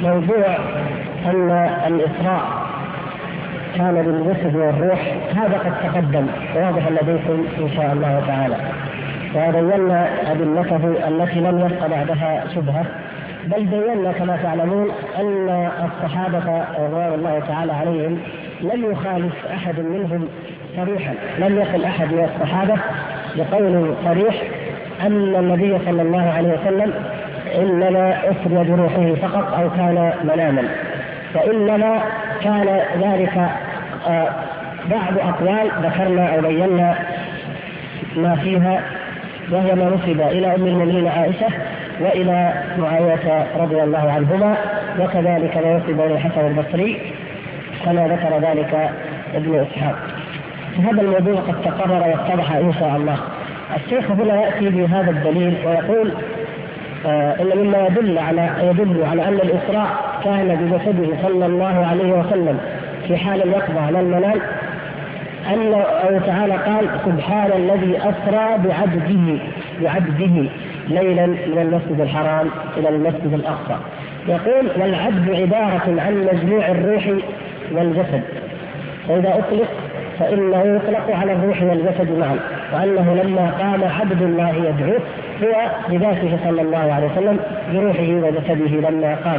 موضوع أن الإسراء كان بالجسد والروح هذا قد تقدم واضح لديكم إن شاء الله تعالى، وبينا أدلته التي لم يبق بعدها شبهة، بل بينا كما تعلمون أن الصحابة رضوان الله تعالى عليهم لم يخالف أحد منهم صريحا، لم يقل أحد من الصحابة بقول صريح أن النبي صلى الله عليه وسلم إنما أسري بروحه فقط أو كان مناما، وإنما كان ذلك بعض أقوال ذكرنا أو بينا ما فيها، وهي ما نسب إلى أم المؤمنين عائشة وإلى معاوية رضي الله عنهما، وكذلك ما نسب إلى الحسن البصري كما ذكر ذلك ابن إسحاق. هذا الموضوع قد تقرر واتضح إن شاء الله. الشيخ هنا يأتي بهذا الدليل ويقول إن مما يدل على أن الإسراء كان بجسده صلى الله عليه وسلم في حال اليقظة على المنام أن الله تعالى قال سبحان الذي أسرى بعبده ليلا من المسجد الحرام إلى المسجد الأقصى. يقول والعبد عبارة عن مجموع الروح والجسد، فإذا أطلق فإنه يطلق على الروح والجسد معا، وأنه لما قام عبد الله يدعوه هو بذاته صلى الله عليه وسلم بروحه وجسده لما قام.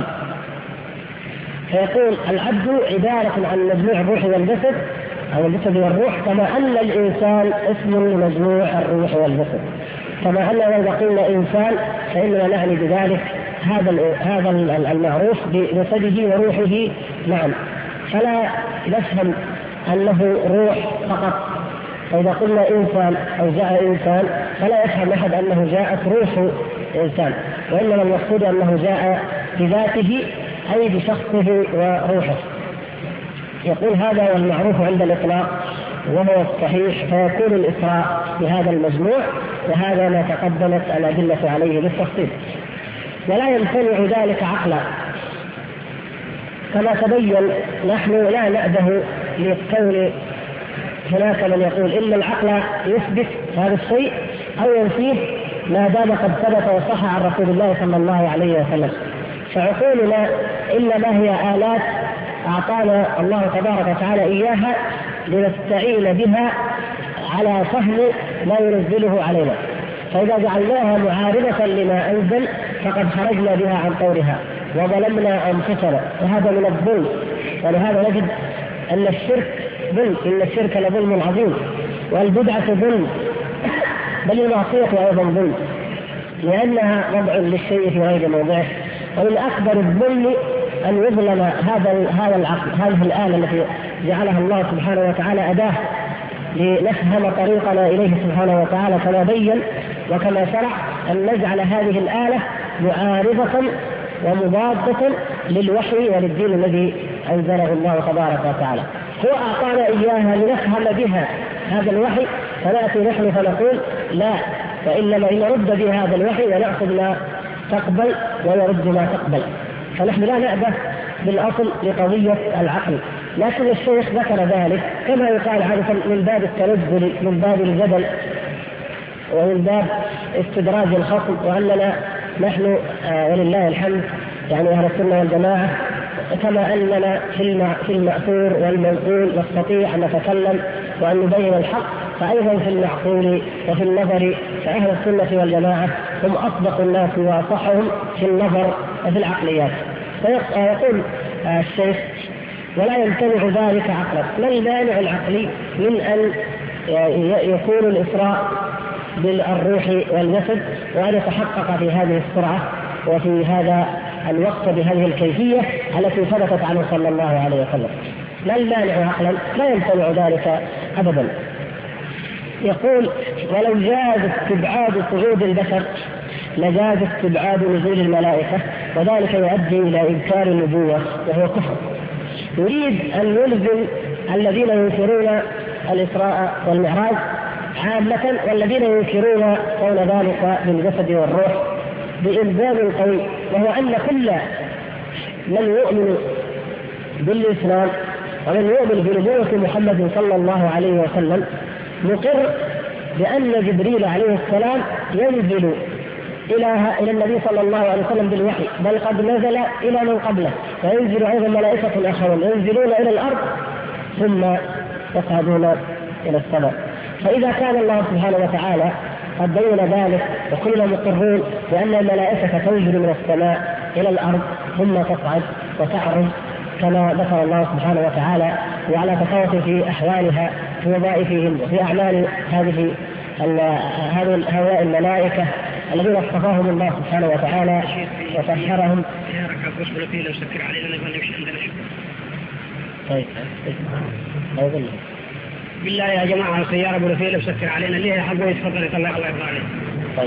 فيقول العبد عبارة عن مجموع الروح والجسد أو الجسد والروح، كما أن الإنسان اسم لمجموع الروح والجسد، كما أننا إذا قلنا إنسان فإننا نعني بذلك هذا المعروف بجسده وروحه معا، فلا نفهم أنه روح فقط. فإذا قلنا إنسان أو جاء إنسان فلا يفهم أحد أنه جاءت روح إنسان، وإنما المقصود أنه جاء بذاته أي بشخصه وروحه. يقول هذا هو المعروف عند الإطلاق وهو الصحيح، فيكون الإسراء بهذا المجموع، وهذا ما تقدمت الأدلة عليه بالتفصيل، ولا يمتنع ذلك عقلا. كما تبين نحن لا نأبه لقول هناك من يقول إن العقل يثبت هذا الشيء أو ينفيه ما دام قد ثبت وصح عن رسول الله صلى الله عليه وسلم. فعقولنا إنما هي آلات أعطانا الله تبارك وتعالى إياها لنستعين بها على فهم ما ينزله علينا، فإذا جعلناها معارضة لما أنزل فقد خرجنا بها عن طورها وظلمنا أنفسنا، وهذا من الظلم. ولهذا نجد أن الشرك ظلم، إن الشرك لظلم عظيم، والبدعة ظلم، بل المعصية أيضا ظلم، لأنها وضع للشيء في غير موضعه. ومن أكبر الظلم أن يظلم هذا العقل، هذه الآلة التي جعلها الله سبحانه وتعالى أداة لنفهم طريقنا إليه سبحانه وتعالى كما بين وكما شرع، أن نجعل هذه الآلة معارضة ومضادة للوحي وللدين الذي أنزله الله تبارك وتعالى. هو أعطانا إياها لنفهم بها هذا الوحي، فنأتي نحن فنقول لا، فإنما نرد بها هذا الوحي ونأخذ ما تقبل ويرد ما تقبل. فنحن لا نأبه بالأصل لقضية العقل، لكن الشيخ ذكر ذلك كما يقال عادة من باب التنزل، من باب الجدل، ومن باب استدراج الخصم، وأننا نحن ولله الحمد يعني أهل السنة والجماعة كما أننا في المأثور والمنقول نستطيع أن نتكلم وأن نبين الحق، فأيضا في المعقول وفي النظر فأهل السنة والجماعة هم أصدق الناس وأصحهم في النظر وفي العقليات. فيقول الشيخ ولا يمتنع ذلك عقلا. ما المانع العقلي من أن يكون الإسراء بالروح والجسد وأن يتحقق في هذه السرعة وفي هذا الوقت بهذه الكيفية التي ثبتت عنه صلى الله عليه وسلم؟ ما المانع عقلا؟ لا يمتنع ذلك أبدا. يقول ولو جاز استبعاد صعود البشر لجاز استبعاد نزول الملائكة، وذلك يؤدي إلى إنكار النبوة وهو كفر. يريد أن يلزم الذين ينكرون الإسراء والمعراج عامة والذين ينكرون قول ذلك بالجسد والروح بإلزام قوي، وهو أن كل من يؤمن بالإسلام ومن يؤمن بنبوة محمد صلى الله عليه وسلم مقر بأن جبريل عليه السلام ينزل إلى النبي صلى الله عليه وسلم بالوحي، بل قد نزل إلى من قبله، وينزل أيضا ملائكة آخرون ينزلون إلى الأرض ثم يصعدون إلى السماء. فإذا كان الله سبحانه وتعالى قد بين ذلك وكلنا مقرون بأن الملائكة تنزل من السماء إلى الأرض ثم تصعد وتعرج كما ذكر الله سبحانه وتعالى، وعلى تفاوت في أحوالها في وظائفهم وفي أعمال هؤلاء الملائكة الذين اصطفاهم الله سبحانه وتعالى وطهرهم. طيب بالله يا جماعة السيارة أبو رفيع سكر علينا ليه حقه يتفضل يطلع الله يرضى عليه. طيب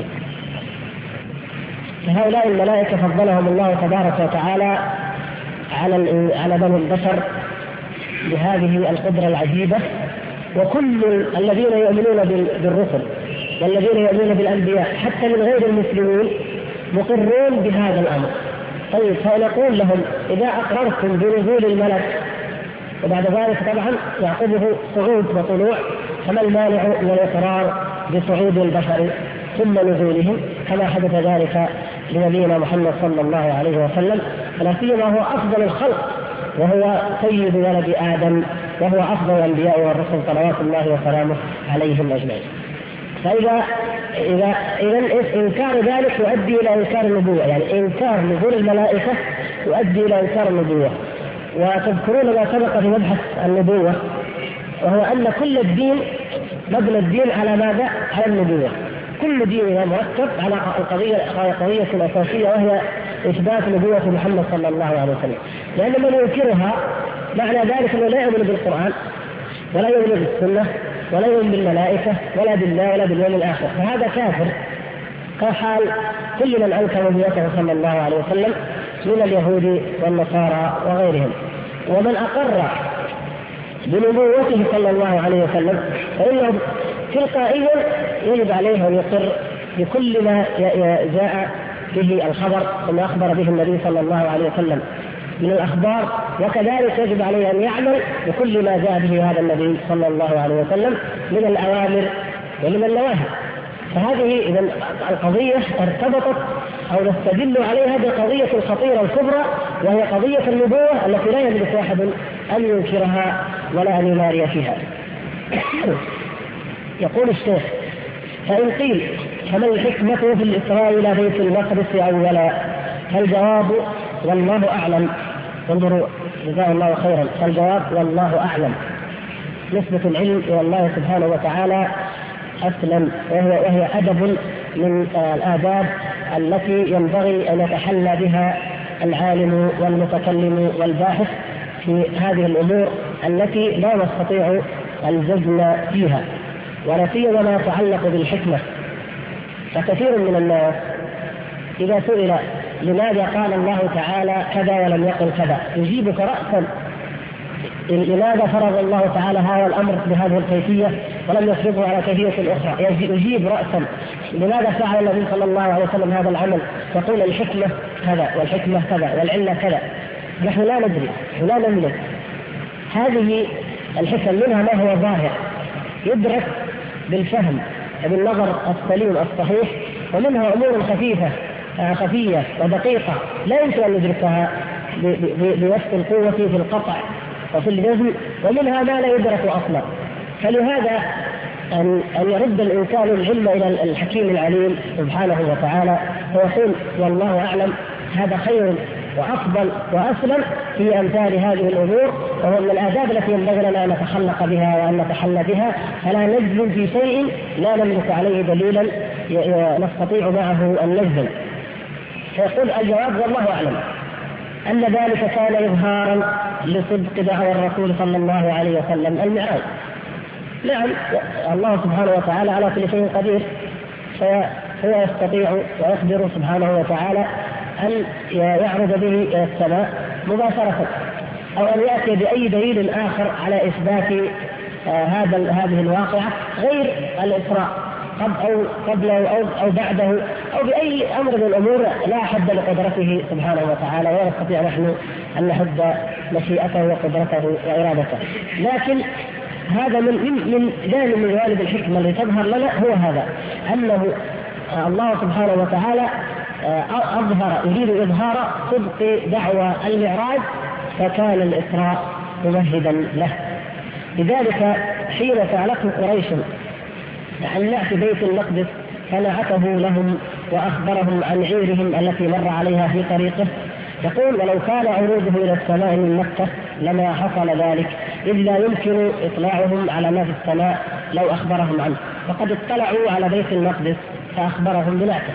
هؤلاء الملائكة فضلهم الله تبارك وتعالى على بني البشر بهذه القدرة العجيبة، وكل الذين يؤمنون بالرسل والذين يؤمنون بالأنبياء حتى من غير المسلمين مقرون بهذا الأمر. طيب فنقول لهم إذا أقررتم بنزول الملك وبعد ذلك طبعا يعقبه صعود وطلوع، فما المانع من الإقرار بصعود البشر ثم نزولهم كما حدث ذلك لنبينا محمد صلى الله عليه وسلم، ولا سيما هو أفضل الخلق وهو سيد ولد آدم وهو أفضل الأنبياء والرسل صلوات الله وسلامه عليهم أجمعين. فإذا إنكار ذلك يؤدي إلى إنكار النبوة، يعني إنكار نزول الملائكة يؤدي إلى إنكار النبوة. وتذكرون ما سبق في مبحث النبوة، وهو أن كل الدين مبنى الدين على ماذا؟ على النبوة. كل دين مرتب على قضية أساسية وهي إثبات نبوة محمد صلى الله عليه وسلم، لأن من ينكرها معنى ذلك أنه لا يؤمن بالقرآن ولا يؤمن بالسنة ولا يؤمن بالملائكة ولا بالله ولا باليوم الآخر، فهذا كافر كحال كل من أنكر نبوته صلى الله عليه وسلم من اليهود والنصارى وغيرهم. ومن أقر بنبوته صلى الله عليه وسلم فإنه تلقائيا يجب عليه أن يقر بكل ما جاء به الخبر وما أخبر به النبي صلى الله عليه وسلم من الأخبار، وكذلك يجب عليه أن يعمل بكل ما جاء به هذا النبي صلى الله عليه وسلم من الأوامر ومن النواهي. فهذه إذا القضية ارتبطت أو نستدل عليها بقضية الخطيرة الكبرى، وهي قضية النبوة التي لا يملك واحد أن ينكرها ولا أن يماري فيها. يقول الشيخ: فإن قيل فما الحكمة في الإسراء إلى بيت المقدس أولا؟ فالجواب والله أعلم. انظروا جزاه الله خيرا، فالجواب والله أعلم. نسبة العلم إلى الله سبحانه وتعالى أسلم، وهي أدب من الآداب التي ينبغي أن يتحلى بها العالم والمتكلم والباحث في هذه الأمور التي لا نستطيع الجزم فيها، ولا سيما ما يتعلق بالحكمة. فكثير من الناس إذا سئل لماذا قال الله تعالى كذا ولم يقل كذا يجيبك رأسا. لماذا فرض الله تعالى هذا الأمر بهذه الكيفية ولم يفرضه على كيفية أخرى؟ يجيب رأسا. لماذا فعل النبي صلى الله عليه وسلم هذا العمل؟ تقول الحكمة كذا والحكمة كذا والعلة كذا. نحن لا ندري ولا نملك هذه الحكم، منها ما هو ظاهر يدرك بالفهم بالنظر السليم الصحيح، ومنها أمور خفية ودقيقة لا يمكن أن ندركها بنفس القوة في القطع وفي الجزم، ومنها ما لا يدرك أصلا. فلهذا أن يرد الإنسان العلم إلى الحكيم العليم سبحانه وتعالى ويقول والله أعلم، هذا خير وأفضل وأسلم في أمثال هذه الأمور، وهو من الآداب التي ينبغي لنا أن نتخلق بها وأن نتحلى بها. فلا نجزم في شيء لا نملك عليه دليلا نستطيع معه أن نجزم. فيقول الجواب والله أعلم أن ذلك كان إظهارا لصدق دعوى الرسول صلى الله عليه وسلم المعراج. نعم، الله سبحانه وتعالى على كل شيء قدير، فهو يستطيع ويقدر سبحانه وتعالى أن يعرض به إلى السماء مباشرة، أو أن يأتي بأي دليل آخر على إثبات هذه الواقعة غير الإسراء قبله أو بعده، أو بأي أمر من الأمور لا حد لقدرته سبحانه وتعالى، ولا نستطيع نحن أن نحد مشيئته وقدرته وإرادته. لكن هذا من جانب من جوانب الحكمة اللي تظهر لنا هو هذا، أنه الله سبحانه وتعالى يريد إظهار صدق دعوى المعراج، فكان الإسراء ممهدا له. لذلك حين سألته قريش عن نعت بيت المقدس فنعته لهم وأخبرهم عن عيرهم التي مر عليها في طريقه، يقول: ولو كان عروضه إلى السماء من مكة لما حصل ذلك، إذ لا يمكن إطلاعهم على ما في السماء لو أخبرهم عنه، فقد اطلعوا على بيت المقدس فأخبرهم بنعته.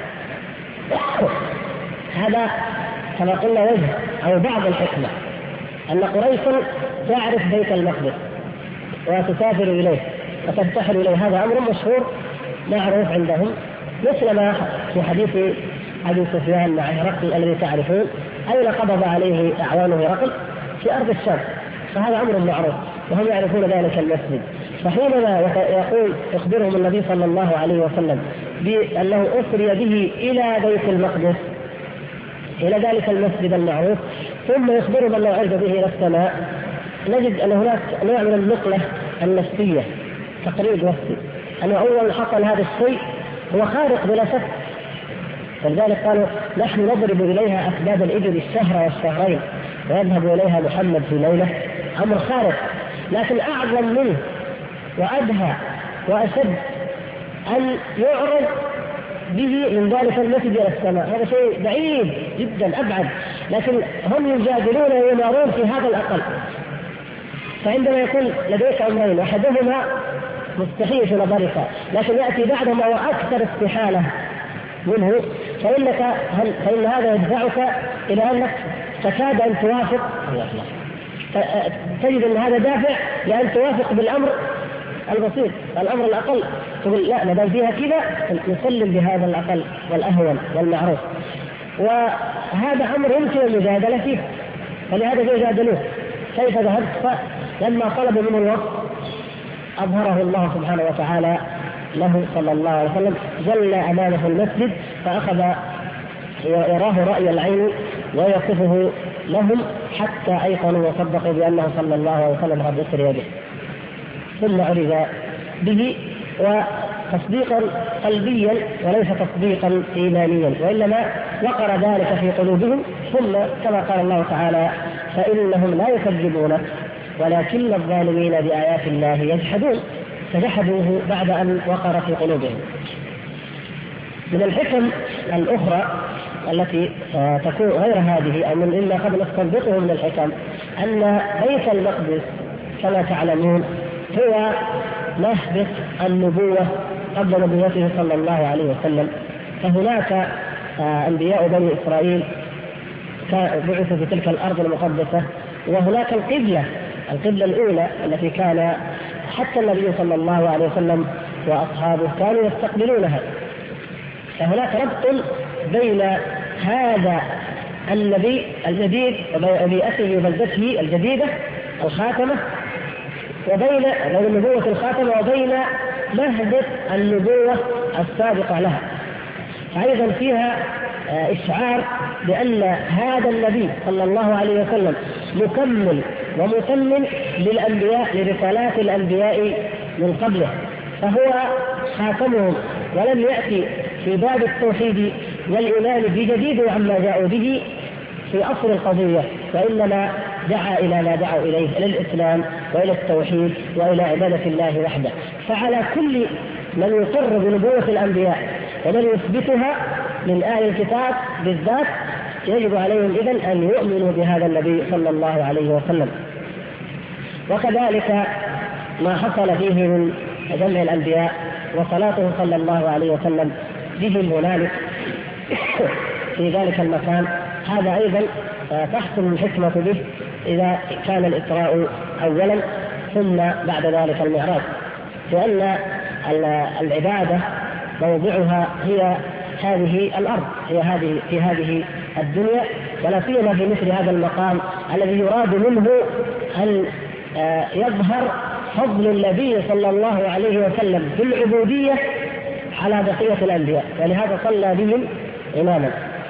هذا كما قلنا وجه أو بعض الحكمة، أن قريش تعرف بيت المقدس وتسافر إليه وترتحل إليه، هذا أمر مشهور معروف عندهم، مثل ما في حديث أبي سفيان مع هرقل الذي تعرفون أين قبض عليه أعوانه هرقل؟ في أرض الشام، فهذا أمر معروف وهم يعرفون ذلك المسجد. فحينما يقول يخبرهم النبي صلى الله عليه وسلم بأنه أسري به إلى بيت المقدس، إلى ذلك المسجد المعروف، ثم يخبرهم أنه عرج به إلى السماء، نجد أن هناك نوع من النقلة النفسية، تقريب نفسي، أنه أول حصل هذا الشيء هو خارق بلا شك. ولذلك قالوا: نحن نضرب إليها أسباب الإبل الشهر والشهرين ويذهب إليها محمد في ليلة، أمر خارق. لكن أعظم منه وأدهى وأشد أن يعرض به من ذلك المسجد إلى السماء، هذا شيء بعيد جدا أبعد، لكن هم يجادلون ويمارون في هذا الأقل. فعندما يكون لديك أمرين أحدهما مستحيل في نظرك لكن يأتي بعدما وأكثر استحالة منه، فإن هذا يدفعك إلى أنك تكاد أن توافق، تجد أن هذا دافع لأن توافق بالأمر البسيط، الأمر الأقل، تقول لا ما دام فيها كذا نسلم بهذا الأقل والأهون والمعروف، وهذا أمر يمكن المجادلة فيه، فلهذا يجادلوه. كيف ذهبت؟ لما طلبوا منه الوقت أظهره الله سبحانه وتعالى له صلى الله عليه وسلم، جل أمامه المسجد فأخذ يراه رأي العين ويصفه لهم حتى أيقنوا وصدقوا بأنه صلى الله عليه وسلم قد أسري به، ثم عرج به وتصديقا قلبيا وليس تصديقا إيمانيا، وإنما وقر ذلك في قلوبهم. ثم كما قال الله تعالى: فإنهم لا يكذبونك ولكن الظالمين بآيات الله يجحدون، فجحدوه بعد أن وقر في قلوبهم. من الحكم الأخرى التي تكون غير هذه أو من إلا قد نستنبطه من الحكم أن بيت المقدس كما تعلمون هو مهبط النبوة قبل نبوته صلى الله عليه وسلم، فهناك أنبياء بني إسرائيل بعثوا في تلك الأرض المقدسة، وهناك القبلة الأولى التي كان حتى النبي صلى الله عليه وسلم وأصحابه كانوا يستقبلونها. فهناك ربط بين هذا النبي الجديد وبيئته وبلدته الجديدة الخاتمة وبين نبوة الخاتمة وبين مهبط النبوة السابقة لها. أيضا فيها إشعار بأن هذا النبي صلى الله عليه وسلم مكمل ومتمم للأنبياء لرسالات الأنبياء من قبله، فهو خاتمهم، ولم يأتي في باب التوحيد والإيمان بجديد عما جاءوا به في أصل القضية، وإنما دعا إلى ما دعوا إليه، إلى الإسلام وإلى التوحيد وإلى عبادة الله وحده. فعلى كل من يقر بنبوة الأنبياء ومن يثبتها من أهل الكتاب بالذات يجب عليهم إذن أن يؤمنوا بهذا النبي صلى الله عليه وسلم. وكذلك ما حصل فيه من جمع الأنبياء وصلاته صلى الله عليه وسلم بهم هنالك في ذلك المكان، هذا أيضا تحصل الحكمة به إذا كان الإسراء أولا ثم بعد ذلك المعراج، لأن العبادة موضعها هي هذه الأرض، هي في هذه الدنيا، ولا سيما في مثل هذا المقام الذي يراد منه أن يظهر فضل النبي صلى الله عليه وسلم في العبودية على بقية الأنبياء، ولهذا صلى بهم إماما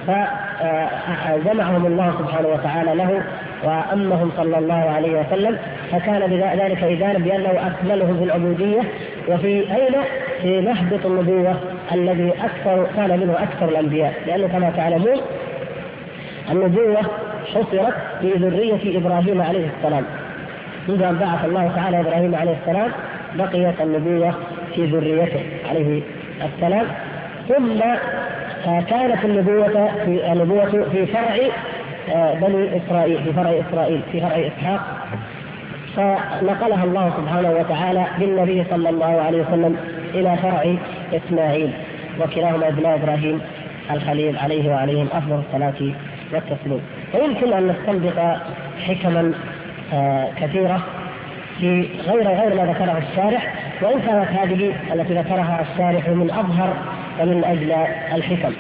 فجمعهم الله سبحانه وتعالى له وأمهم صلى الله عليه وسلم، فكان بذلك إذانا بأنه أكملهم في العبودية. وفي أين؟ في محبط النبوة الذي كان منه أكثر الأنبياء، لأنه كما تعلمون النبوة حصرت في ذرية إبراهيم عليه السلام، منذ أن بعث الله تعالى إبراهيم عليه السلام بقيت النبوة في ذريته عليه السلام، ثم كانت النبوة في فرع بني إسرائيل، في فرع إسحاق، فنقلها الله سبحانه وتعالى بالنبي صلى الله عليه وسلم إلى فرع إسماعيل، وكلاهما ابناء إبراهيم الخليل عليه وعليهم أفضل الصلاة والتسليم. ويمكن أن نستنبط حكما كثيرة في غير ما ذكره الشارح، وإن كانت هذه التي ذكرها الشارح من أظهر ومن أجل الحكم.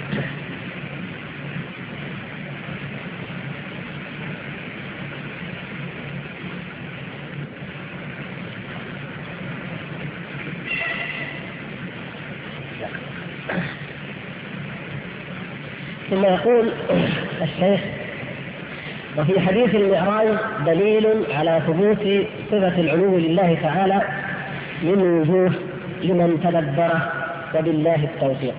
ثم يقول الشيخ: وفي حديث المعراج دليل على ثبوت صفة العلو لله تعالى من وجوه لمن تدبره، وبالله التوفيق.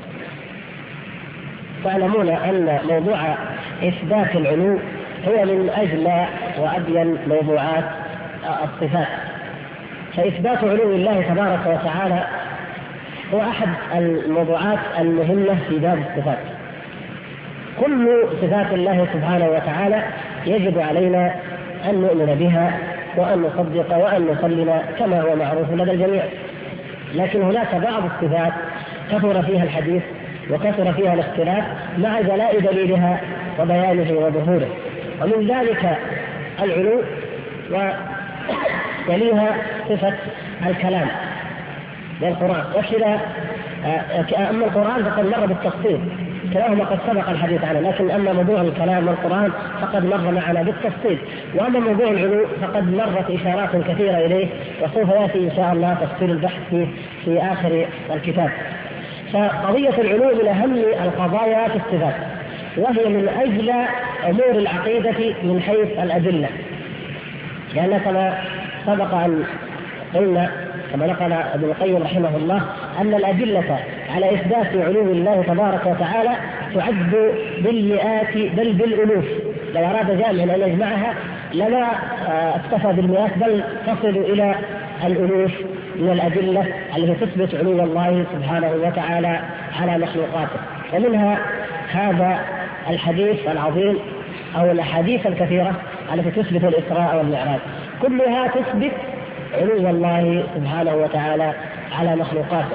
تعلمون أن موضوع إثبات العلو هو من أجل وأبين موضوعات الصفات، فإثبات علو الله تبارك وتعالى هو أحد الموضوعات المهمة في باب الصفات. كل صفات الله سبحانه وتعالى يجب علينا أن نؤمن بها وأن نصدق وأن نسلم كما هو معروف لدى الجميع، لكن هناك بعض الصفات كثر فيها الحديث وكثر فيها الاختلاف مع جلاء دليلها وبيانه وظهوره، ومن ذلك العلو، ويليها صفة الكلام والقرآن. وكذا أما القرآن فقد مر بالتفصيل، كلاهما قد سبق الحديث عنه، لكن أما موضوع الكلام والقرآن فقد مر معنا بالتفصيل، وأما موضوع العلو فقد مرت إشارات كثيرة إليه، وسوف يأتي إن شاء الله تفصيل البحث في آخر الكتاب. فقضية العلو من أهم القضايا في الصفات، وهي من أجل أمور العقيدة من حيث الأدلة، لأن كما سبق أن قلنا كما نقل ابن القيم رحمه الله أن الأدلة على إثبات علو الله تبارك وتعالى تعد بالمئات بل بالألوف، لو أراد جامع أن يجمعها لما اكتفى بالمئات بل تصل إلى الألوف من الأدلة التي تثبت علو الله سبحانه وتعالى على مخلوقاته. ومنها هذا الحديث العظيم أو الأحاديث الكثيرة التي تثبت الإسراء والمعراج، كلها تثبت علو الله سبحانه وتعالى على مخلوقاته.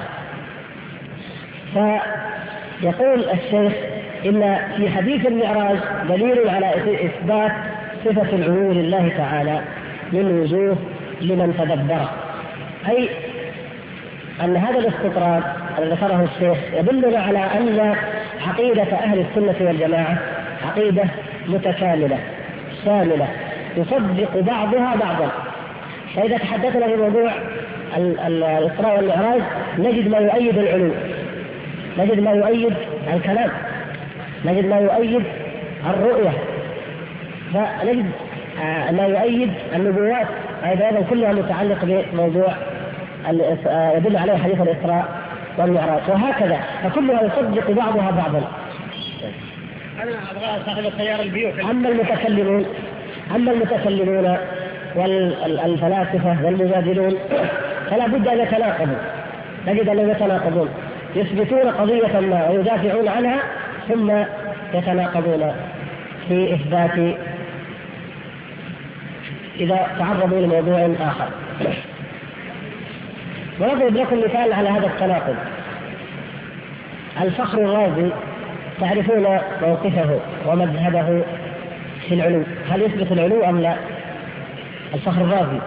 فيقول الشيخ: إن في حديث المعراج دليل على إثبات صفة العلو لله تعالى من وجوه لمن تدبره، أي أن هذا الاستطراد الذي ذكره الشيخ يدلنا على أن عقيدة أهل السنة والجماعة عقيدة متكاملة شاملة تصدق بعضها بعضا. فإذا تحدثنا في موضوع الإسراء والمعراج نجد ما يؤيد العلو، نجد ما يؤيد الكلام، نجد ما يؤيد الرؤية، فنجد ما يؤيد النبوات أيضا كلها متعلق بموضوع يدل عليه حديث الإسراء والمعراج، وهكذا فكلها يصدق بعضها بعضا. أنا أبغى صاحب السيارة البيوت. أما المتكلمون والفلاسفة والمجادلون فلا بد أن يتناقضوا، نجد أنهم يتناقضون، يثبتون قضية ما ويدافعون عنها ثم يتناقضون في إثبات إذا تعرضوا لموضوع آخر. ونضرب لكم مثال على هذا التناقض. الفخر الرازي تعرفون موقفه ومذهبه في العلو، هل يثبت العلو أم لا؟ الفخر الرازي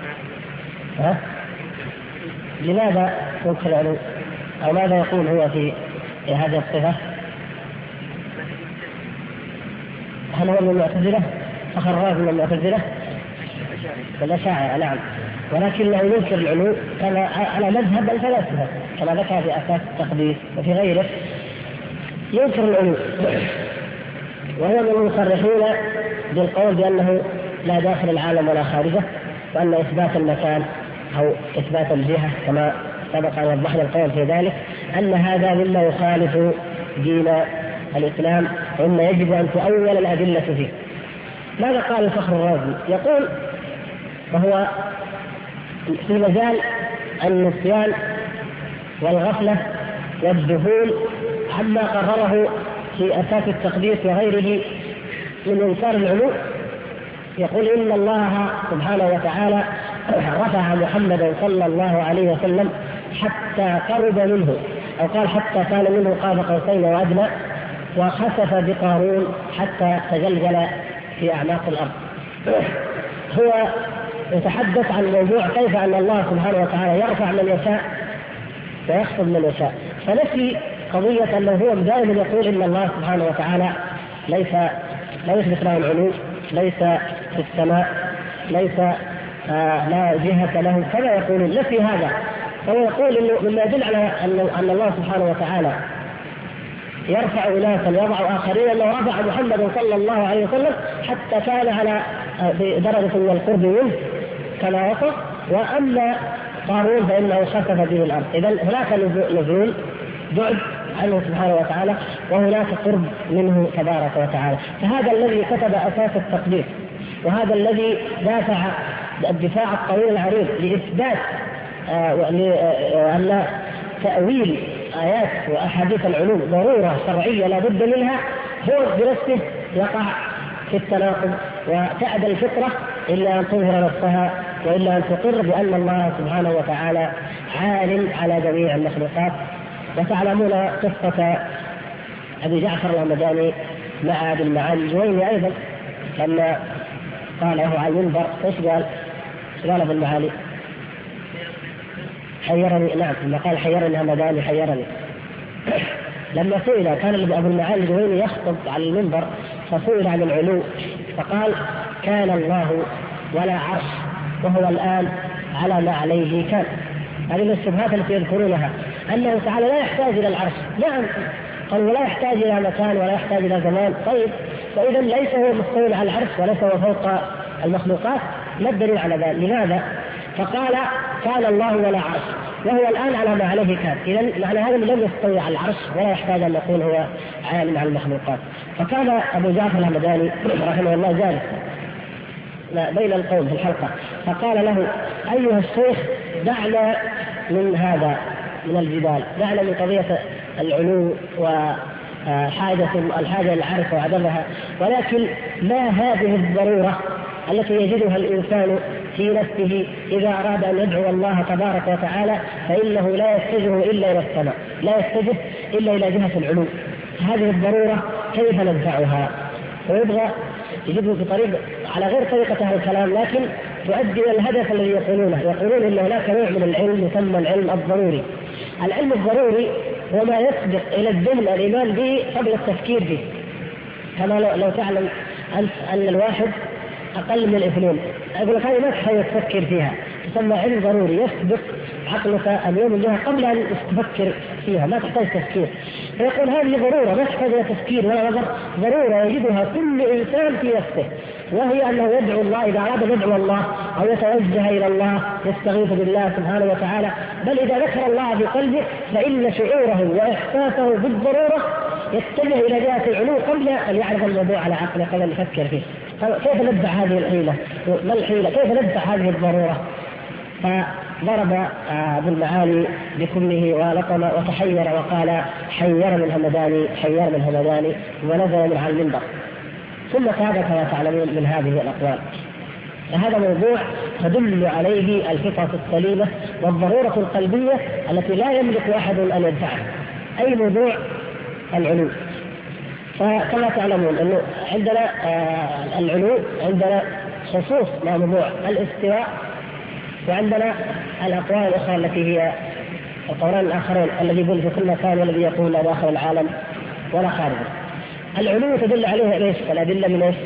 لماذا ينكر العلو أو ماذا يقول هو في هذه الصفة؟ هل هو من المعتزلة؟ فخر الرازي من المعتزلة؟ الأشاعرة نعم، ولكنه ينكر العلو على مذهب الفلاسفة كما ذكر في أساس التقديس وفي غيره، ينكر العلو، وهو من المصرحين بالقول بأنه لا داخل العالم ولا خارجه، وأن إثبات المكان أو إثبات الجهة كما سبق أن وضحنا القول في ذلك أن هذا مما يخالف دين الإسلام وإما يجب أن تؤول الأدلة فيه. ماذا قال الفخر الرازي؟ يقول وهو في مجال النسيان والغفلة والذهول عما قرره في أساس التقديس وغيره من إنكار العلو، يقول إن الله سبحانه وتعالى رفع محمدا صلى الله عليه وسلم حتى قرب منه، أو قال حتى كان منه قاب قوسين وأدنى، وخسف بقارون حتى تجلجل في أعماق الأرض. هو يتحدث عن موضوع كيف أن الله سبحانه وتعالى يرفع من يشاء ويخفض من يشاء، فنفي قضية أنه هو دائما يقول إن الله سبحانه وتعالى لا يثبت له العلو، ليس في السماء، ليس لا جهة له كما يقولون. نفي هذا، فهو يقول إنه مما يدل على أن الله سبحانه وتعالى يرفع أناسا ويضع آخرين، أنه رفع محمد صلى الله عليه وسلم حتى كان على بدرجة من القرب منه كما وصف، وأما قارون فإنه خسف به الأرض. إذن هناك نزول بعد عنه سبحانه وتعالى، وهناك قرب منه تبارك وتعالى. فهذا الذي كتب أساس التقدير، وهذا الذي دافع الدفاع الطويل العريض لإثبات أن تأويل آيات وأحاديث العلوم ضرورة شرعية لا بد منها، هو بنفسه يقع في التناقض، وتأبى الفطرة إلا أن تظهر نفسها وإلا أن تقر بأن الله سبحانه وتعالى عالم على جميع المخلوقات. وتعلمون قصة أبي جعفر الهمداني مع أبي المعالي الجويني أيضا، لما قال له على المنبر ايش قال؟ قال ابو المعالي حيرني، نعم لما قال حيرني الهمداني حيرني. لما سئل كان ابو المعالي الجويني يخطب على المنبر فسئل عن العلو فقال كان الله ولا عرش وهو الآن على ما عليه كان. هذه من الشبهات التي يذكرونها، أنه تعالى لا يحتاج إلى العرش. نعم قالوا لا يحتاج إلى مكان ولا يحتاج إلى زمان. طيب فإذا ليس هو مستوي على العرش وليس هو فوق المخلوقات، ما الدليل على ذلك؟ لماذا؟ فقال كان الله ولا عرش وهو الآن على ما عليه كان. إذا معنى هذا لم يستوي على العرش ولا يحتاج أن يكون هو عالم على المخلوقات. فكان أبو جعفر الهمداني رحمه الله جالس بين القوم في الحلقة، فقال له أيها الشيخ دعنا من هذا من الجدال، دعنا من قضية العلو الحاجة للعرش وعدمها، ولكن ما هذه الضرورة التي يجدها الإنسان في نفسه إذا أراد أن يدعو الله تبارك وتعالى فإنه لا يتجه إلا إلى السماء، لا يتجه إلا إلى جهة العلو. هذه الضرورة كيف ندفعها؟ ويبغى يجيبه بطريق على غير طريقة أهل الكلام، لكن تؤدي إلى الهدف الذي يقولونه. يقولون إن هناك نوع من العلم يسمى العلم الضروري. العلم الضروري هو ما يسبق إلى الذهن الإيمان به قبل التفكير به. كما لو تعلم أنت أن الواحد أقل من الاثنين، أقول لك هذه ما تحتاج تفكر فيها، تسمى علم ضروري يسبق عقلك أن يؤمن بها قبل أن تفكر فيها، ما تحتاج تفكير. فيقول هذه ضرورة ما تحتاج إلى تفكير ولا نظر، ضرورة يجدها كل إنسان في نفسه، وهي أنه يدعو الله إذا أراد يدعو الله أو يتوجه إلى الله يستغيث بالله سبحانه وتعالى، بل إذا ذكر الله في قلبه فإن شعوره وإحساسه بالضرورة يتجه إلى جهة العلو قبل أن يعرض الموضوع على عقله قبل أن يفكر فيه. كيف ندفع هذه الحيلة؟ ما الحيلة؟ كيف ندفع هذه الضرورة؟ فضرب أبو المعالي بكمه ولطم وتحير وقال حيرني الهمداني ونزل من على المنبر. ثم تاب كما تعلمون من هذه الأقوال. فهذا موضوع تدل عليه الفطرة السليمة والضرورة القلبية التي لا يملك أحد أن يدفعها، أي موضوع العلو. فكما تعلمون أنه عندنا العلو عندنا خصوص مع موضوع الاستواء، وعندنا الأقوال الأخرى التي هي القولان الآخرين الذي يقول في كل مكان والذي يقول لا داخل العالم ولا خارجه. العلو تدل عليه ليش؟ الأدلة من ايش؟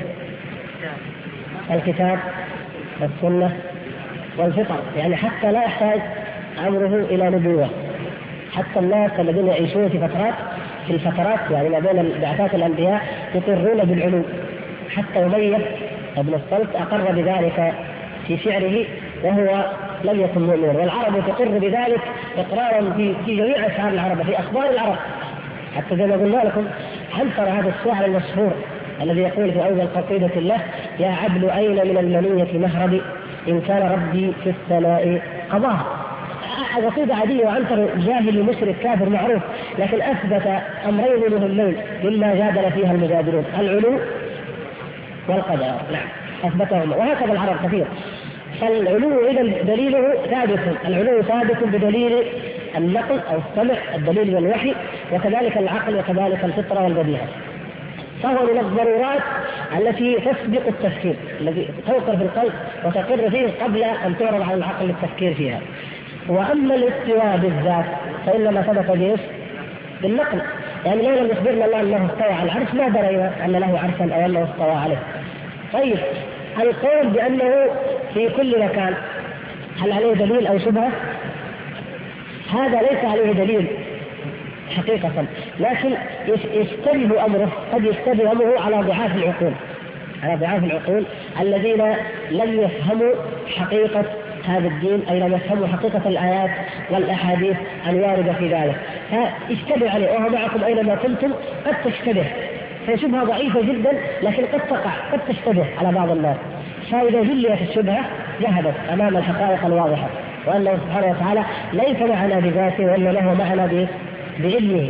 الكتاب والسنة والفطر، يعني حتى لا يحتاج أمره إلى نبوة. حتى الناس الذين يعيشون في الفترات يعني ما بين بعثات الأنبياء يقرون بالعلو. حتى أمية بن الصلت أقر بذلك في شعره، وهو لم يكن مؤمنا، والعرب تقر بذلك إقرارا في جميع أشعار العرب، في أخبار العرب. حتى زي ما قلنا لكم عنتر هذا الشاعر المشهور الذي يقول في أول قصيدة له: يا عبد أين من المنية مهربي إن كان ربي في السماء قضاها. قصيدة عادية، وعنتر جاهل مشرك كافر معروف، لكن أثبت أمرين مهمين مما جادل فيها المجادلون: العلو والقدر. نعم أثبتهما، وهكذا العرب كثير. فالعلو إذا دليله ثابت، العلو ثابت بدليل النقل أو السمع، الدليل من الوحي، وكذلك العقل، وكذلك الفطرة والبديهة. فهو من الضرورات التي تسبق التفكير، الذي توقر في القلب وتقر فيه قبل أن تعرض على العقل للتفكير فيها. وأما الاستواء بالذات فإنما ثبت به بالنقل، يعني لو لم يخبرنا الله أنه استوى على العرش ما درينا أن له عرشا أو أنه استوى عليه. طيب القول بأنه في كل مكان هل عليه دليل أو شبهة؟ هذا ليس عليه دليل حقيقة، لكن يشتبه أمره، قد يشتبه أمره على ضعاف العقول، على ضعاف العقول الذين لم يفهموا حقيقة هذا الدين، أي لم يفهموا حقيقة الآيات والأحاديث الواردة في ذلك، فاشتبه عليه. وهو معكم أينما كنتم قد تشتبه، فشبهة ضعيفة جدا لكن قد تقع، قد تشتبه على بعض الناس. فإذا جليت الشبهة ذهبت أمام الحقائق الواضحة، وأنه سبحانه وتعالى ليس معنا بذاته وإنما له معنا بعلمه.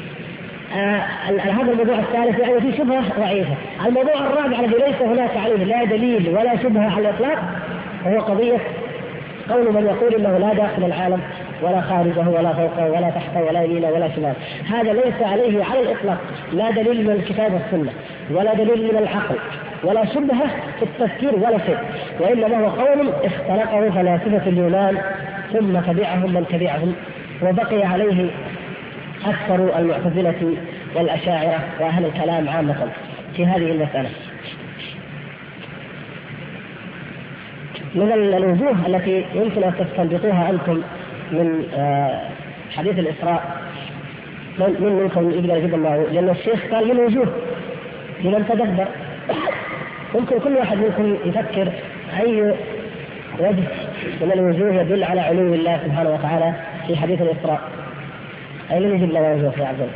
هذا الموضوع الثالث، يعني في شبهة ضعيفة. الموضوع الرابع الذي ليس هناك عليه لا دليل ولا شبهة على الإطلاق وهو قضية قول من يقول انه لا داخل العالم ولا خارجه ولا فوقه ولا تحته ولا يمينه ولا شمال. هذا ليس عليه على الاطلاق لا دليل من الكتاب والسنه ولا دليل من العقل ولا شبهه في التفكير ولا شيء، وانما هو قول اختلقه فلاسفه اليونان ثم تبعهم من تبعهم، وبقي عليه اكثر المعتزله والاشاعره واهل الكلام عامه في هذه المساله. من الوجوه التي يمكن أن تستنبطوها أنتم من حديث الإسراء، من منكم يقدر يجيب الله؟ لأن الشيخ قال من وجوه لمن تدبر. ممكن كل واحد منكم يفكر أي وجه من الوجوه يدل على علو الله سبحانه وتعالى في حديث الإسراء. أي من يجيب لنا وجوه يا عبد الله؟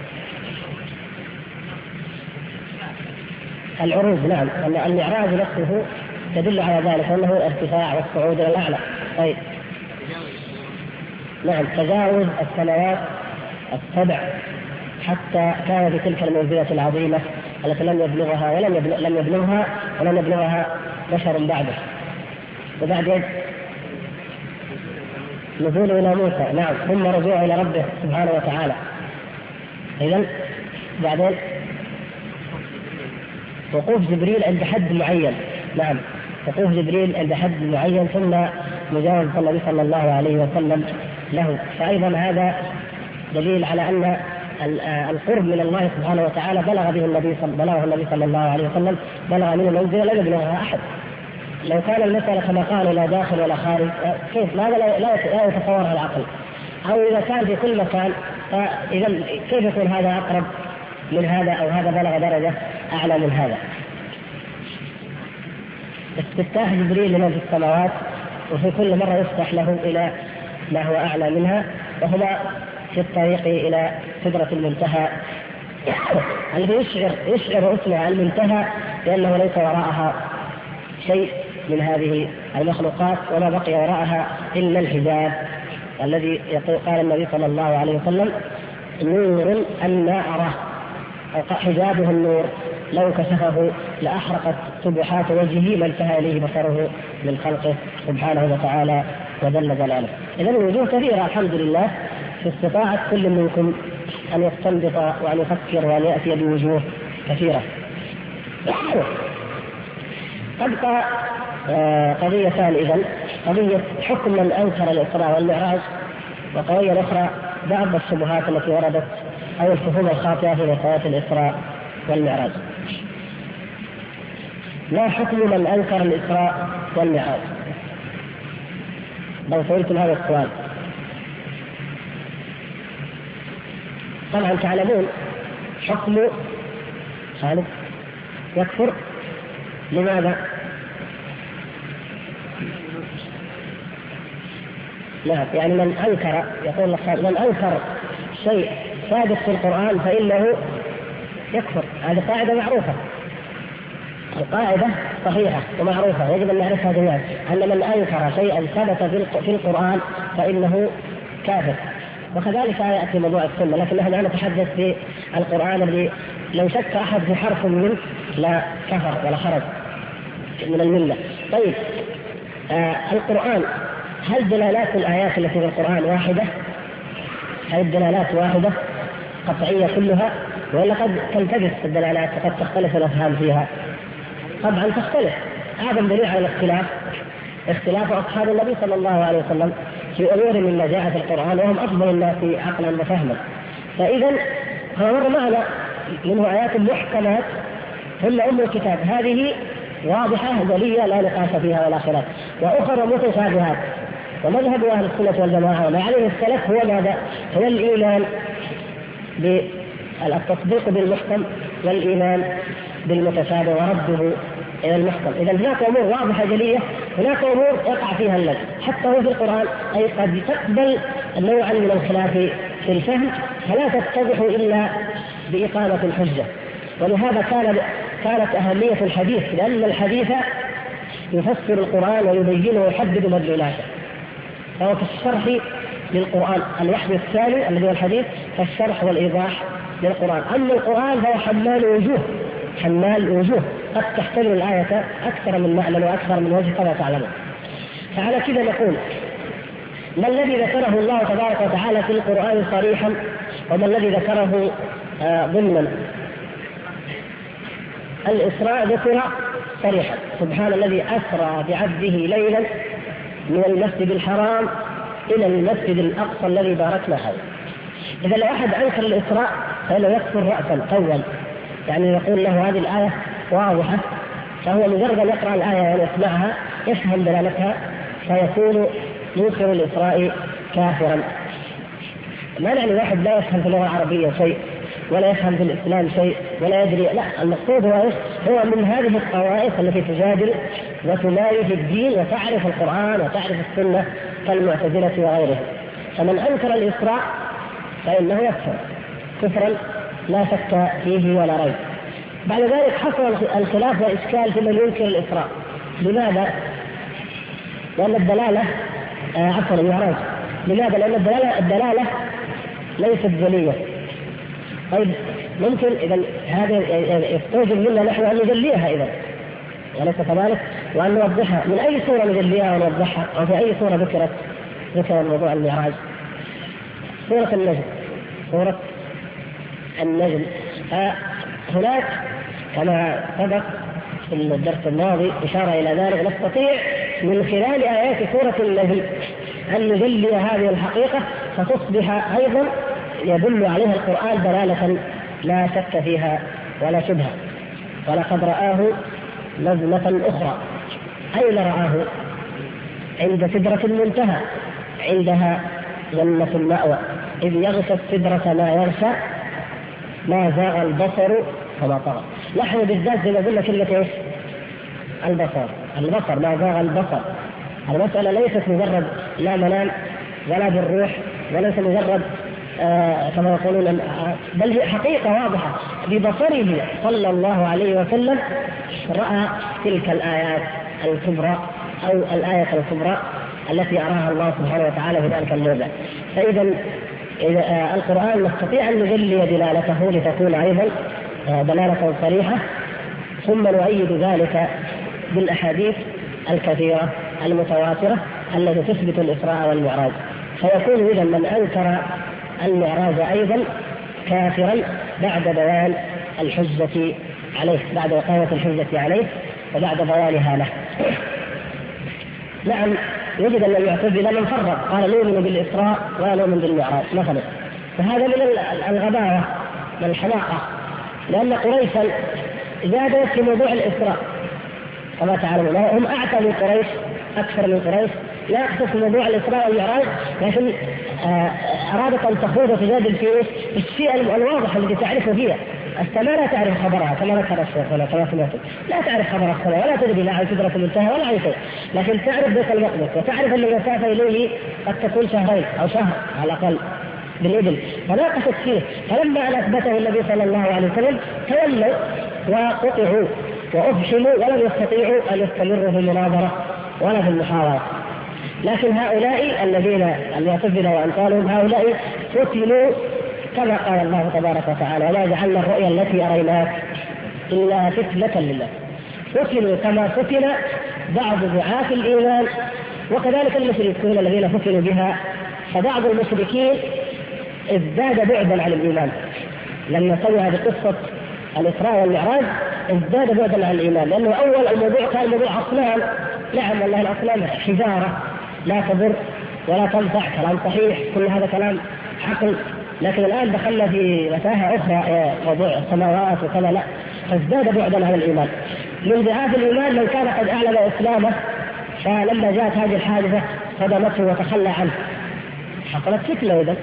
العروج، نعم، أن المعراج نفسه تدل على ذلك أنه الارتفاع والصعود إلى الأعلى. طيب نعم، تجاوز السماوات السبع حتى كان في تلك المنزلة العظيمة التي لم يبلغها ولم يبلغها بشر بعده. وبعدين نزول إلى موسى، نعم، ثم رجوع إلى ربه سبحانه وتعالى. إذن بعدين وقوف جبريل عند حد معين، نعم، وقوف جبريل عند حد معين ثم مجاوزة النبي صلى الله عليه وسلم له. فأيضا هذا دليل على أن القرب من الله سبحانه وتعالى بلغه النبي صلى الله عليه وسلم، بلغ منه منزلة لم يبلغها أحد. لو كان المسألة كما قال لا داخل ولا خارج، كيف؟ هذا لا يتصورها العقل. أو إذا كان في كل مكان، فإذا كيف يكون هذا أقرب من هذا أو هذا بلغ درجة أعلى من هذا؟ استفتاح جبريل لمن في السماوات، وفي كل مرة يفتح له إلى ما هو أعلى منها، وهما في الطريق إلى سدرة المنتهى الذي يشعر اسمها المنتهى لأنه ليس وراءها شيء من هذه المخلوقات وما بقي وراءها إلا الحجاب الذي قال النبي صلى الله عليه وسلم نور أن أراه، أو حجابه النور لو كشفه لأحرقت سبحات وجهه ما انتهى إليه بصره من خلقه سبحانه وتعالى وجل جلاله. إذن الوجوه كثيرة الحمد لله، في استطاعة كل منكم أن يستنبط وأن يفكر وأن يأتي بوجوه كثيرة. تبقى قضيتان إذن، قضية حكم من أنكر الإسراء والمعراج، وقضية أخرى بعض الشبهات التي وردت أو الفهوم الخاطئة في مسألة الإسراء والمعراج. ما حكم من أنكر الإسراء والمعراج؟ لو سئلتم هذا السؤال، طبعا تعلمون حكم خالد يكفر. لماذا؟ نعم، يعني من أنكر، يقول من أنكر شيء ثابت في القرآن فإنه يكفر. هذه قاعدة معروفة، القاعدة صحيحة ومعروفة يجب أن نعرفها جميعا، أن من أنكر شيئا ثبت في القرآن فإنه كافر. وكذلك يأتي موضوع السنة، لكن نحن نتحدث في القرآن الذي لو شك أحد في حرف منه لا كفر ولا خرج من الملة. طيب القرآن، هل دلالات الآيات التي في القرآن واحدة؟ هل الدلالات واحدة قطعية كلها، ولا قد تلتبس الدلالات وقد تختلف الأفهام فيها؟ طبعا تختلف. أعظم دليل على الاختلاف اختلاف أصحاب النبي صلى الله عليه وسلم في أمور مما جاء في القرآن، وهم أفضل الناس عقلا وفهما. فإذا مر معنا منه آيات محكمات هن أم الكتاب، هذه واضحة جلية لا نقاش فيها ولا خلاف، وأخرى متشابهات. ومذهب أهل السنة والجماعة وما عليه السلف هو ماذا؟ هو الإيمان بالتصديق بالمحكم والإيمان بالمتشابه ورده إلى المحكم. إذا هناك أمور واضحة جلية، هناك أمور يقع فيها اللبس حتى هو في القرآن، أي قد تقبل نوعا من الخلاف في الفهم فلا تتضح إلا بإقامة الحجة. ولهذا كانت أهمية الحديث، لأن الحديث يفسر القرآن ويبينه ويحدد مدلولاته. فهو كالشرح للقرآن، الوحي الثاني الذي هو الحديث كالشرح والإيضاح للقرآن. أما القرآن فهو حمال وجوه قد تحتمل الآية أكثر من معنى وأكثر من وجه كما تعلمون. فعلى كذا نقول ما الذي ذكره الله تبارك وتعالى في القرآن صريحا وما الذي ذكره ضمنا؟ الإسراء ذكر صريحا، سبحان الذي أسرى بعبده ليلا من المسجد الحرام إلى المسجد الأقصى الذي باركنا حوله. إذا لو أحد أنكر الإسراء فإنه يكفر رأسا أول، يعني يقول له هذه الآية واضحة، فهو مجرد أن يقرأ الآية ويسمعها يفهم دلالتها فيكون ينكر الإسراء كافرا. ما يعني واحد لا يفهم في اللغة العربية شيء ولا يفهم في الإسلام شيء ولا يدري، لا، المقصود هو من هذه الطوائف التي تجادل وتماري في الدين وتعرف القرآن وتعرف السنة كالمعتزلة وغيرهم. فمن أنكر الإسراء فإنه يكفر كفرا لا شك فيه ولا ريب. بعد ذلك حصل الخلاف والإشكال في من ينكر الإسراء. لماذا؟ لأن الدلالة المعراج. لماذا؟ لأن الدلالة ليست جلية. طيب ممكن إذا هذا يستوجب منا نحن أن نجليها إذا وليس كذلك، وأن نوضحها. من أي صورة نجليها ونوضحها؟ أو في أي صورة ذكر موضوع المعراج؟ سورة النجم. هناك كما سبق في الدرس الماضي إشارة إلى ذلك، نستطيع من خلال آيات سورة النجم أن نجلي هذه الحقيقة فتصبح أيضا يدل عليها القرآن دلالة لا شك فيها ولا شبهة. ولقد رآه نزلة أخرى. أين رآه؟ عند سدرة المنتهى، عندها جنة المأوى، إذ يغشى السدرة ما يغشى ما زاغ البصر وما طغى. نحن بالذات زي ما قلنا كلمة ايش؟ البصر ما زاغ البصر. المسألة ليست مجرد لا منام ولا بالروح، وليس مجرد كما يقولون، بل هي حقيقة واضحة ببصره صلى الله عليه وسلم رأى تلك الآيات الكبرى أو الآية الكبرى التي أراها الله سبحانه وتعالى في ذلك الموضع. فإذا القرآن نستطيع أن نجلي دلالته لتكون أيضا دلالة صريحة، ثم نؤيد ذلك بالأحاديث الكثيرة المتواترة التي تثبت الإسراء والمعراج. فيكون إذا من أنكر المعراج أيضا كافرا بعد بيان الحجة عليه، بعد إقامة الحجة عليه وبعد بيانها له. نعم، يجب أن المعتزلة من فرق، قال نؤمن بالإسراء ولا نؤمن بالمعراج مثلا، فهذا من الغباوة والحماقة، لأن قريشا زادت في موضوع الإسراء كما تعلمون، هم أعتى من قريش أكثر من قريش، لا يقصد في موضوع الإسراء والمعراج، لكن أرادت أن تخوض وتجادل في الشيء الواضح الذي تعرفه فيها، السماء لا تعرف خبرها كما ذكر الشيخ ولا كما سمعتم، لا تعرف خبر السماء ولا تدري لا عن سدرة المنتهى ولا عن شيء، لكن تعرف بيت المقدس وتعرف أن المسافة إليه قد تكون شهرين أو شهر على الأقل بالإبل، فناقشت فيه. فلما أن أثبته النبي صلى الله عليه وسلم تولوا وقطعوا وأفشلوا ولم يستطيعوا أن يستمروا في المناظرة ولا في المحاورة. لكن هؤلاء الذين المعتزلة وأمثالهم هؤلاء فتنوا كما قال الله تبارك وتعالى: وما جعلنا الرؤيا التي أريناك إلا فتنة لله. فتنوا كما فتن بعض ضعاف الإيمان، وكذلك المشركون الذين فتنوا بها. فبعض المشركين ازداد بعدا عن الإيمان لما سمع بقصة الإسراء والمعراج، ازداد بعدا عن الإيمان، لأنه أول الموضوع كان موضوع أصنام. نعم والله الأصنام حجارة لا تضر ولا تنفع، كلام صحيح، كل هذا كلام عقل. لكن الآن دخلنا في متاهة أخرى، موضوع السماوات وكذا، لا، فازداد بعدا عن الإيمان. من ضعاف الإيمان من كان قد أعلن إسلامه، فلما جاءت هذه الحادثة صدمته وتخلى عنه، حصلت فتنة. إذن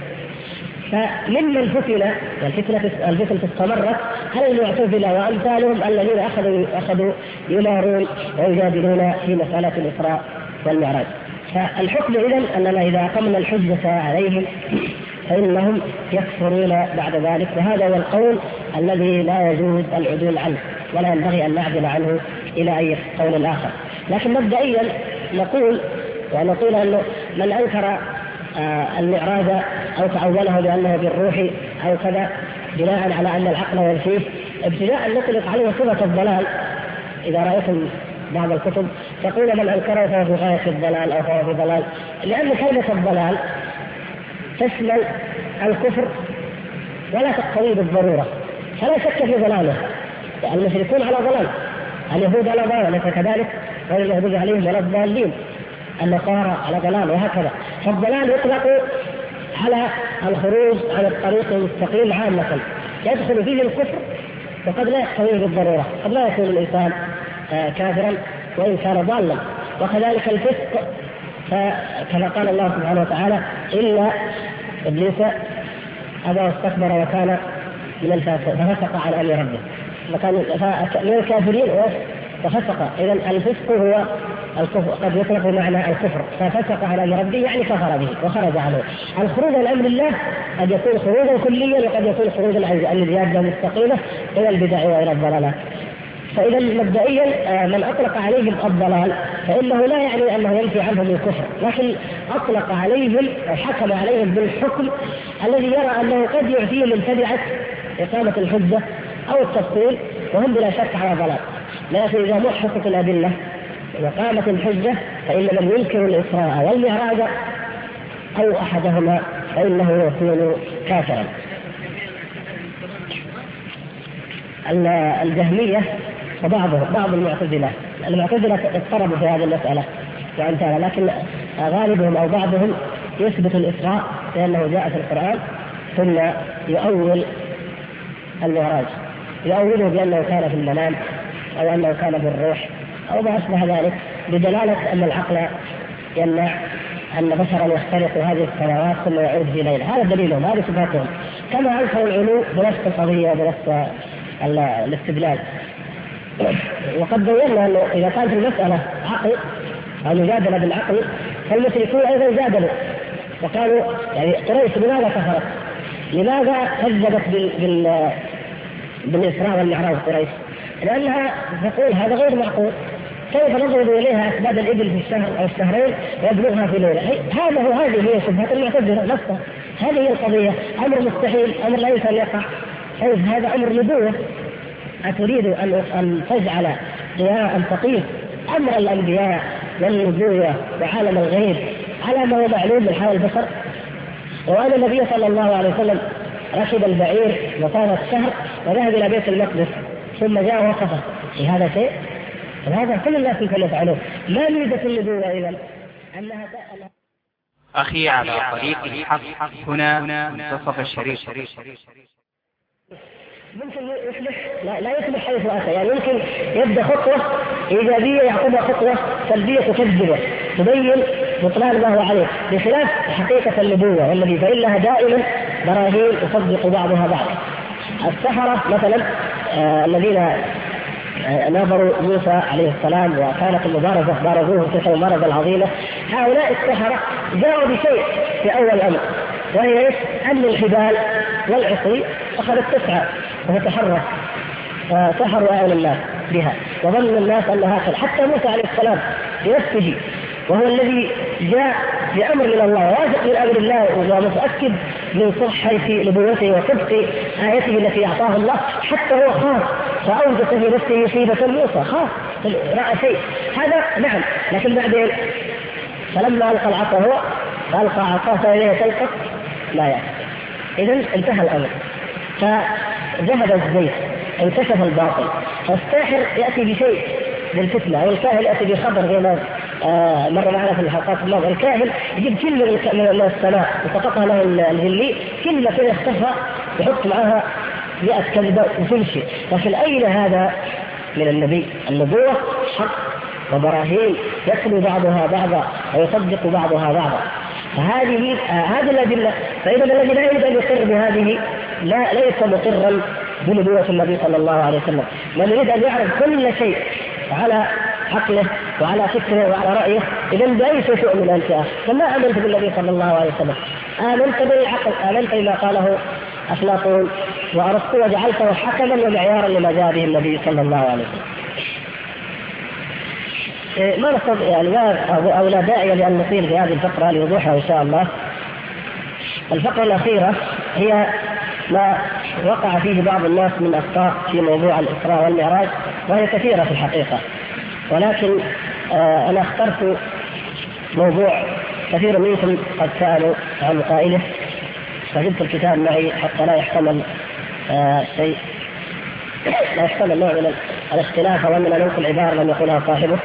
فممن فتن والفتنة استمرت المعتزلة وأمثالهم الذين أخذوا يمارون ويجادلون في مسألة الإسراء والمعراج. فالحكم إذن أننا إذا أقمنا الحجة عليهم فإنهم يكفرون بعد ذلك، وهذا هو القول الذي لا يجوز العدول عنه ولا ينبغي أن نعدل عنه إلى أي قول آخر. لكن مبدئيا نقول أنه من أنكر المعراج أو تعوله بأنه بالروح أو كذا بناء على أن العقل ينفيه، ابتداء نطلق عليه صفة الضلال. إذا رأيتم بعض الكتب تقول من أنكره فهو في غاية الضلال أو فهو في ضلال، لأن كلمة الضلال تشمل الكفر ولا تقتضي بالضرورة، فلا شك في ضلاله. المشركون على ضلال، اليهود على ضلال، ليس كذلك؟ غير المغضوب عليهم ولا الضالين، النصارى على ضلال، وهكذا. فالضلال يطلق على الخروج عن الطريق المستقيم عامة، يدخل فيه الكفر وقد لا يقتضي بالضرورة، قد لا يكون الإنسان كافرا وإن كان ضالا. وكذلك الفسق، كما قال الله سبحانه وتعالى: إلا إبليس أبى واستكبر وكان من الفاسقين ففسق عن أمر ربه، وكان من الكافرين وفسق. إذن الفسق هو الكفر، قد يطلق معنى الكفر، ففسق عن أمر ربه يعني كفر به وخرج عنه. الخروج عن أمر الله قد يكون خروجا كليا وقد يكون خروجا عن الزيادة المستقيمة إلى البدع وإلى الضلالات. فإذا مبدئيا من أطلق عليهم الضلال فإنه لا يعني أنه ينفي عنهم الكفر، لكن أطلق عليهم أو حكم عليهم بالحكم الذي يرى أنه قد يعفيه من تبعة إقامة الحجة أو التفصيل، وهم بلا شك على ضلال. لكن إذا محققت الأدلة وقامت الحجة فإن من ينكر الإسراء والمعراج أو أحدهما فإنه يكون كافرا. الجهمية وبعض المعتزلة اضطربوا في هذه المسألة وأمثالها، لكن غالبهم أو بعضهم يثبت الإسراء لأنه جاء في القرآن، ثم يؤول المعراج، يؤوله بأنه كان في المنام أو أنه كان بالروح أو ما أشبه ذلك، بدلالة أن العقل يمنع أن بشرا يخترق هذه السماوات ثم يعود في ليلة. هذا دليلهم، هذه صفاتهم، كما أنكروا العلو بنفس القضية وبنفس الاستدلال. وقد بينا أنه إذا كانت المسألة عقل أو مجادلة بالعقل فالمشركون أيضا جادلوا وقالوا يعني قريش لماذا كفرت؟ لماذا كذبت بالإسراء والمعراج قريش؟ لأنها تقول هذا غير معقول، كيف نضرب إليها أسباب الإبل في الشهر أو الشهرين ويبلغها في ليلة؟ هذه هي شبهة المعتزلة نفسها، هذه هي القضية، أمر مستحيل، أمر لا يمكن أن يقع. هذا أمر نبوة، أتريد أن تجعل ضياء تقيس أمر الأنبياء والنبوة وعالم الغيب على ما هو معلوم من حال البشر؟ وأن النبي صلى الله عليه وسلم ركب البعير وطار الشهر وذهب إلى بيت المقدس ثم جاء وقفه، في هذا شيء؟ هذا كل الناس يمكن يفعلوه. ما ميزة النبوة إذن؟ أنها أخي على طريق الحق هنا منتصف الشريف. ممكن يصلح لا يصلح حيث أتى، يعني ممكن يبدأ خطوة إيجابية يعقبها خطوة سلبية تكذبه تبين بطلان ما هو عليه، بخلاف حقيقة النبوة والذي فإنها دائما براهين تصدق بعضها بعض. السحرة مثلا الذين ناظروا موسى عليه السلام وكانت المبارزة بارزوه تلك المبارزة العظيمة، هؤلاء السحرة جاءوا بشيء في أول الأمر، وهي أن الحبال والعصي أخذت تسعى وتتحرك، سحروا أهل الناس بها وظن الناس أنها هكذا. حتى موسى عليه السلام بنفسه وهو الذي جاء بأمر من الله واثق من أمر الله ومتأكد من صحة نبوته وصدق آيته التي أعطاه الله، حتى هو خاف فأوجس في نفسه خيبة موسى، خاف رأى شيء هذا نعم. لكن بعدين فلما ألقى العصا هو فألقى عصاه فإليه تلقف لا يعني. إذن انتهى الأمر، فذهب الزيت، انكشف الباطل. فالساحر يأتي بشيء للفتنة، والكاهن يأتي بخبر زي ما مر معنا في الحلقات الماضية. الكاهن يجيب كلمة من السماء وسقطها له الجلي، كلمة كده اختفى يحط معها 100 كذبة وتمشي. لكن أين هذا من النبي؟ النبوة حق وبراهين يتلو بعضها بعضا ويصدق بعضها بعضا. فهذه الأدلة. فإذا الذي لا يريد أن يقر بهذه ليس مقرا بنبوة النبي صلى الله عليه وسلم. من يريد أن يعرف كل شيء على عقله وعلى فكره وعلى رأيه، إذا بأي شيء تؤمن أنت؟ فما آمنت بالنبي صلى الله عليه وسلم، آمنت بالعقل، آمنت بما قاله أفلاطون وأرسطو وجعلته حكما ومعيارا لما جاء به النبي صلى الله عليه وسلم. ما نستطيع يعني أو لا داعي لأن نطيل في هذه الفقرة لوضوحها إن شاء الله. الفقرة الأخيرة هي ما وقع فيه بعض الناس من أخطاء في موضوع الإسراء والمعراج، وهي كثيرة في الحقيقة، ولكن أنا اخترت موضوع كثير منكم قد سألوا عن قائله، فجبت الكتاب معي حتى لا يحتمل شيء، لا يحتمل نوع من الاختلاف أو أننا ننقل عبارة لم يقولها صاحبه.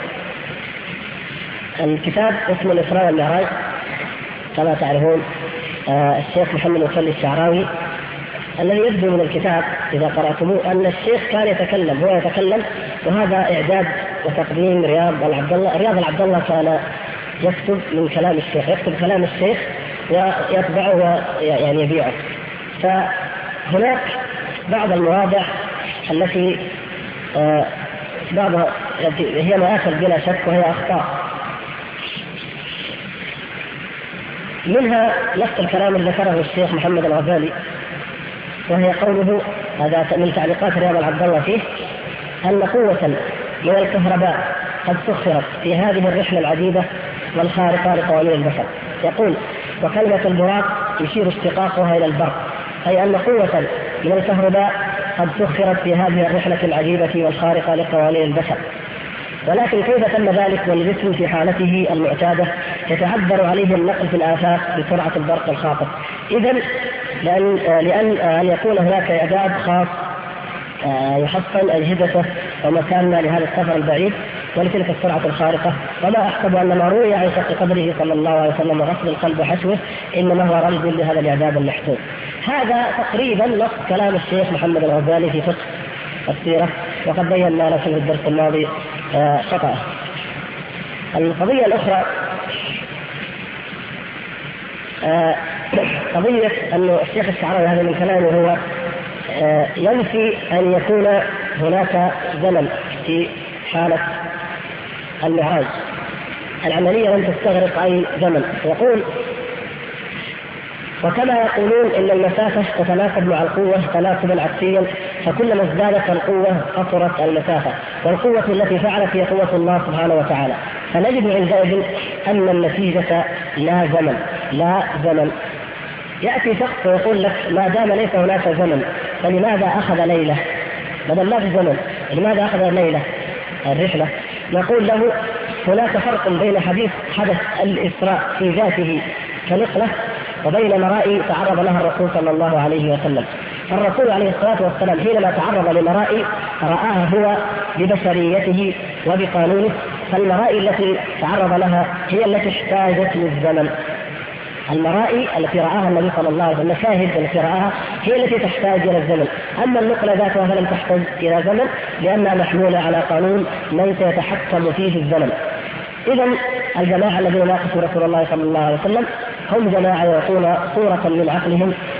الكتاب اسمه الإسراء والمعراج كما تعرفون، الشيخ محمد مصلي الشعراوي. الذي يبدو من الكتاب إذا قرأتموه أن الشيخ كان يتكلم، هو يتكلم، وهذا إعداد وتقديم رياض العبد الله كان يكتب من كلام الشيخ، يكتب كلام الشيخ ويطبعه يعني يبيعه. فهناك بعض المواضع التي بعضها هي مآخذ بلا شك وهي أخطاء، منها نفس الكلام الذي ذكره الشيخ محمد الغزالي، وهي قوله هذا من تعليقات رياض العبد الله فيه أن قوة من الكهرباء قد سخرت في هذه الرحلة العديدة والخارقة لقوانين البشر. يقول: وكلمة البراق يشير اشتقاقها إلى البرق، أي أن قوة من الكهرباء قد سخرت في هذه الرحلة العجيبة والخارقة لقوانين البشر. ولكن كيف تم ذلك والجسم في حالته المعتادة يتعذر عليه النقل في الآفاق بسرعة البرق الخاطف؟ إذن لأن يكون هناك إعداد خاص يحصل أجهزته ومكاننا لهذا السفر البعيد ولتلك السرعة الخارقة. وما أحسب أن ما روي عن شق قدره صلى الله عليه وسلم وغسل القلب وحشوه إنما هو رمز لهذا الإعداد المحسوب. هذا تقريبا نص كلام الشيخ محمد الغزالي في فقه السيرة، وقد بينا له في الدرس الماضي خطأ. القضية الأخرى قضية أن الشيخ الشعراوي هذا من كلامه هو ينفي أن يكون هناك زمن في حالة المعراج، العملية لم تستغرق أي زمن. يقول: وكما يقولون إن المسافة تتناسب مع القوة تناسبا عكسيا، فكلما ازدادت القوة قصرت المسافة، والقوة التي فعلت هي قوة الله سبحانه وتعالى. فنجد عندئذ أن النتيجة لا زمن. يأتي شخص ويقول لك: ما دام ليس هناك زمن فلماذا أخذ ليلة؟ بدل ما في زمن لماذا أخذ ليلة الرحلة؟ نقول له: هناك فرق بين حدث الإسراء في ذاته كنقلة وبين مرائي تعرض لها الرسول صلى الله عليه وسلم. الرسول عليه الصلاة والسلام حينما تعرض لمرائي رآها هو ببشريته وبقانونه، فالمرائي التي تعرض لها هي التي احتاجت للزمن. المرائي التي رآها النبي صلى الله عليه وسلم، المشاهد التي رآها هي التي تحتاج إلى الزمن. أما النقلة ذاتها فلم تحتاج إلى زمن لأنها محمولة على قانون ليس يتحكم فيه الزمن. إذن الجماعة الذين ناقشوا رسول الله صلى الله عليه وسلم هم جماعة يعطون صورة من عقلهم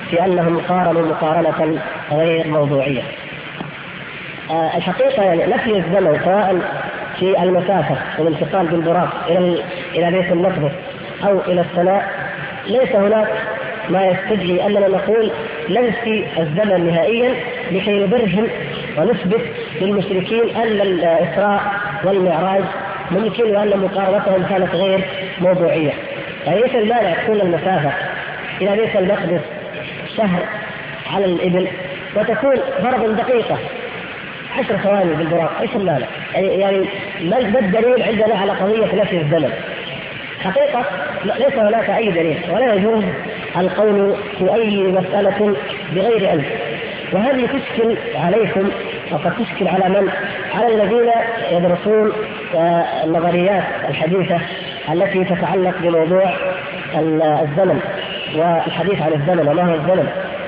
في أنهم قارنوا مقارنة غير موضوعية. الحقيقة يعني نفي الزمن سواء في المسافة والانتقال بالبراق إلى بيت المقدس أو إلى السماء ليس هناك ما يستدعي أننا نقول ننفي الزمن نهائيا لكي نبرهن ونثبت للمشركين أن الإسراء والمعراج ممكن وأن مقارنتهم كانت غير موضوعية. يعني ليس المانع تكون المسافة إلى بيت المقدس شهر على الإبل وتكون فرضا دقيقة 10 ثواني بالبراق، ايش المانع؟ يعني ما الدليل عندنا على قضية نفي الزمن؟ حقيقة ليس هناك أي دليل ولا يجوز القول في أي مسألة بغير علم، وهذه تشكل عليكم وقد تشكل على من؟ على الذين يدرسون النظريات الحديثة التي تتعلق بموضوع الزمن والحديث عن الزمن وما هو الزمن.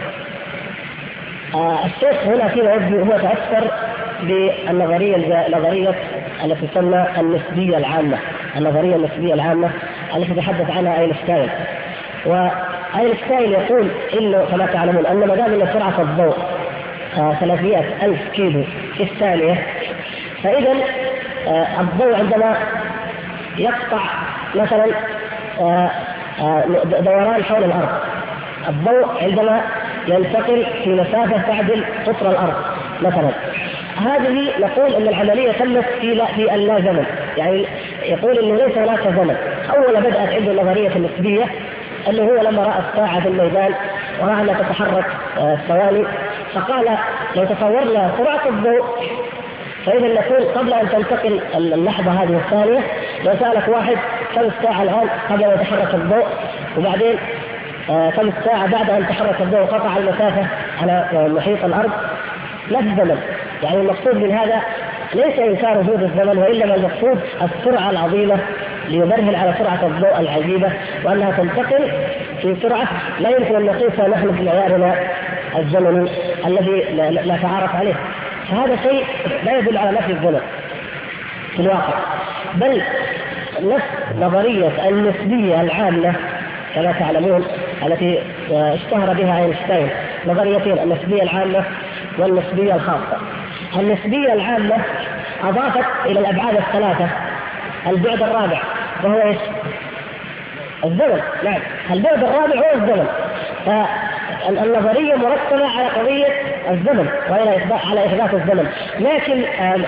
الشيخ هنا فيما يبدو هو تأثر بالنظرية التي تسمى النسبية العامة، النظرية النسبية العامة التي تحدث عنها أينشتاين. وأينشتاين يقول إنه كما تعلمون أن ما دام سرعة الضوء 300,000 كيلو في الثانية، فإذا الضوء عندما يقطع مثلا دوران حول الأرض، الضوء عندما ينتقل في مسافة تعدل قطر الأرض مثلا، هذه نقول أن العملية تمت في اللا زمن. يعني يقول أنه ليس هناك زمن. أول بدأت عنده النظرية النسبية أنه هو لما رأى الساعة في الميدان ورأى أنها تتحرك ثواني فقال لو تصورنا سرعة الضوء فإذا نقول قبل أن تنتقل اللحظة هذه الثانية، لو سألك واحد كم الساعة الآن قبل أن يتحرك الضوء، وبعدين كم الساعة بعد أن تحرك الضوء قطع المسافة على محيط الأرض، نفس الزمن. يعني المقصود من هذا ليس إنكار وجود الزمن، وإنما المقصود السرعة العظيمة ليبرهن على سرعة الضوء العجيبة وأنها تنتقل في سرعة لا يمكن أن نقيسها نحن بمعيارنا الزمني الذي لا تعارف عليه. فهذا شيء لا يدل على نفي الزمن في الواقع، بل نفس نظرية النسبية العامة كما تعلمون التي اشتهر بها أينشتاين، نظريتين: النسبية العامة والنسبية الخاصة. النسبية العامة أضافت إلى الأبعاد الثلاثة البعد الرابع وهو إيش؟ الزمن. نعم، البعد الرابع هو الزمن. فالنظرية مركبة على قضية الزمن على إثبات الزمن، لكن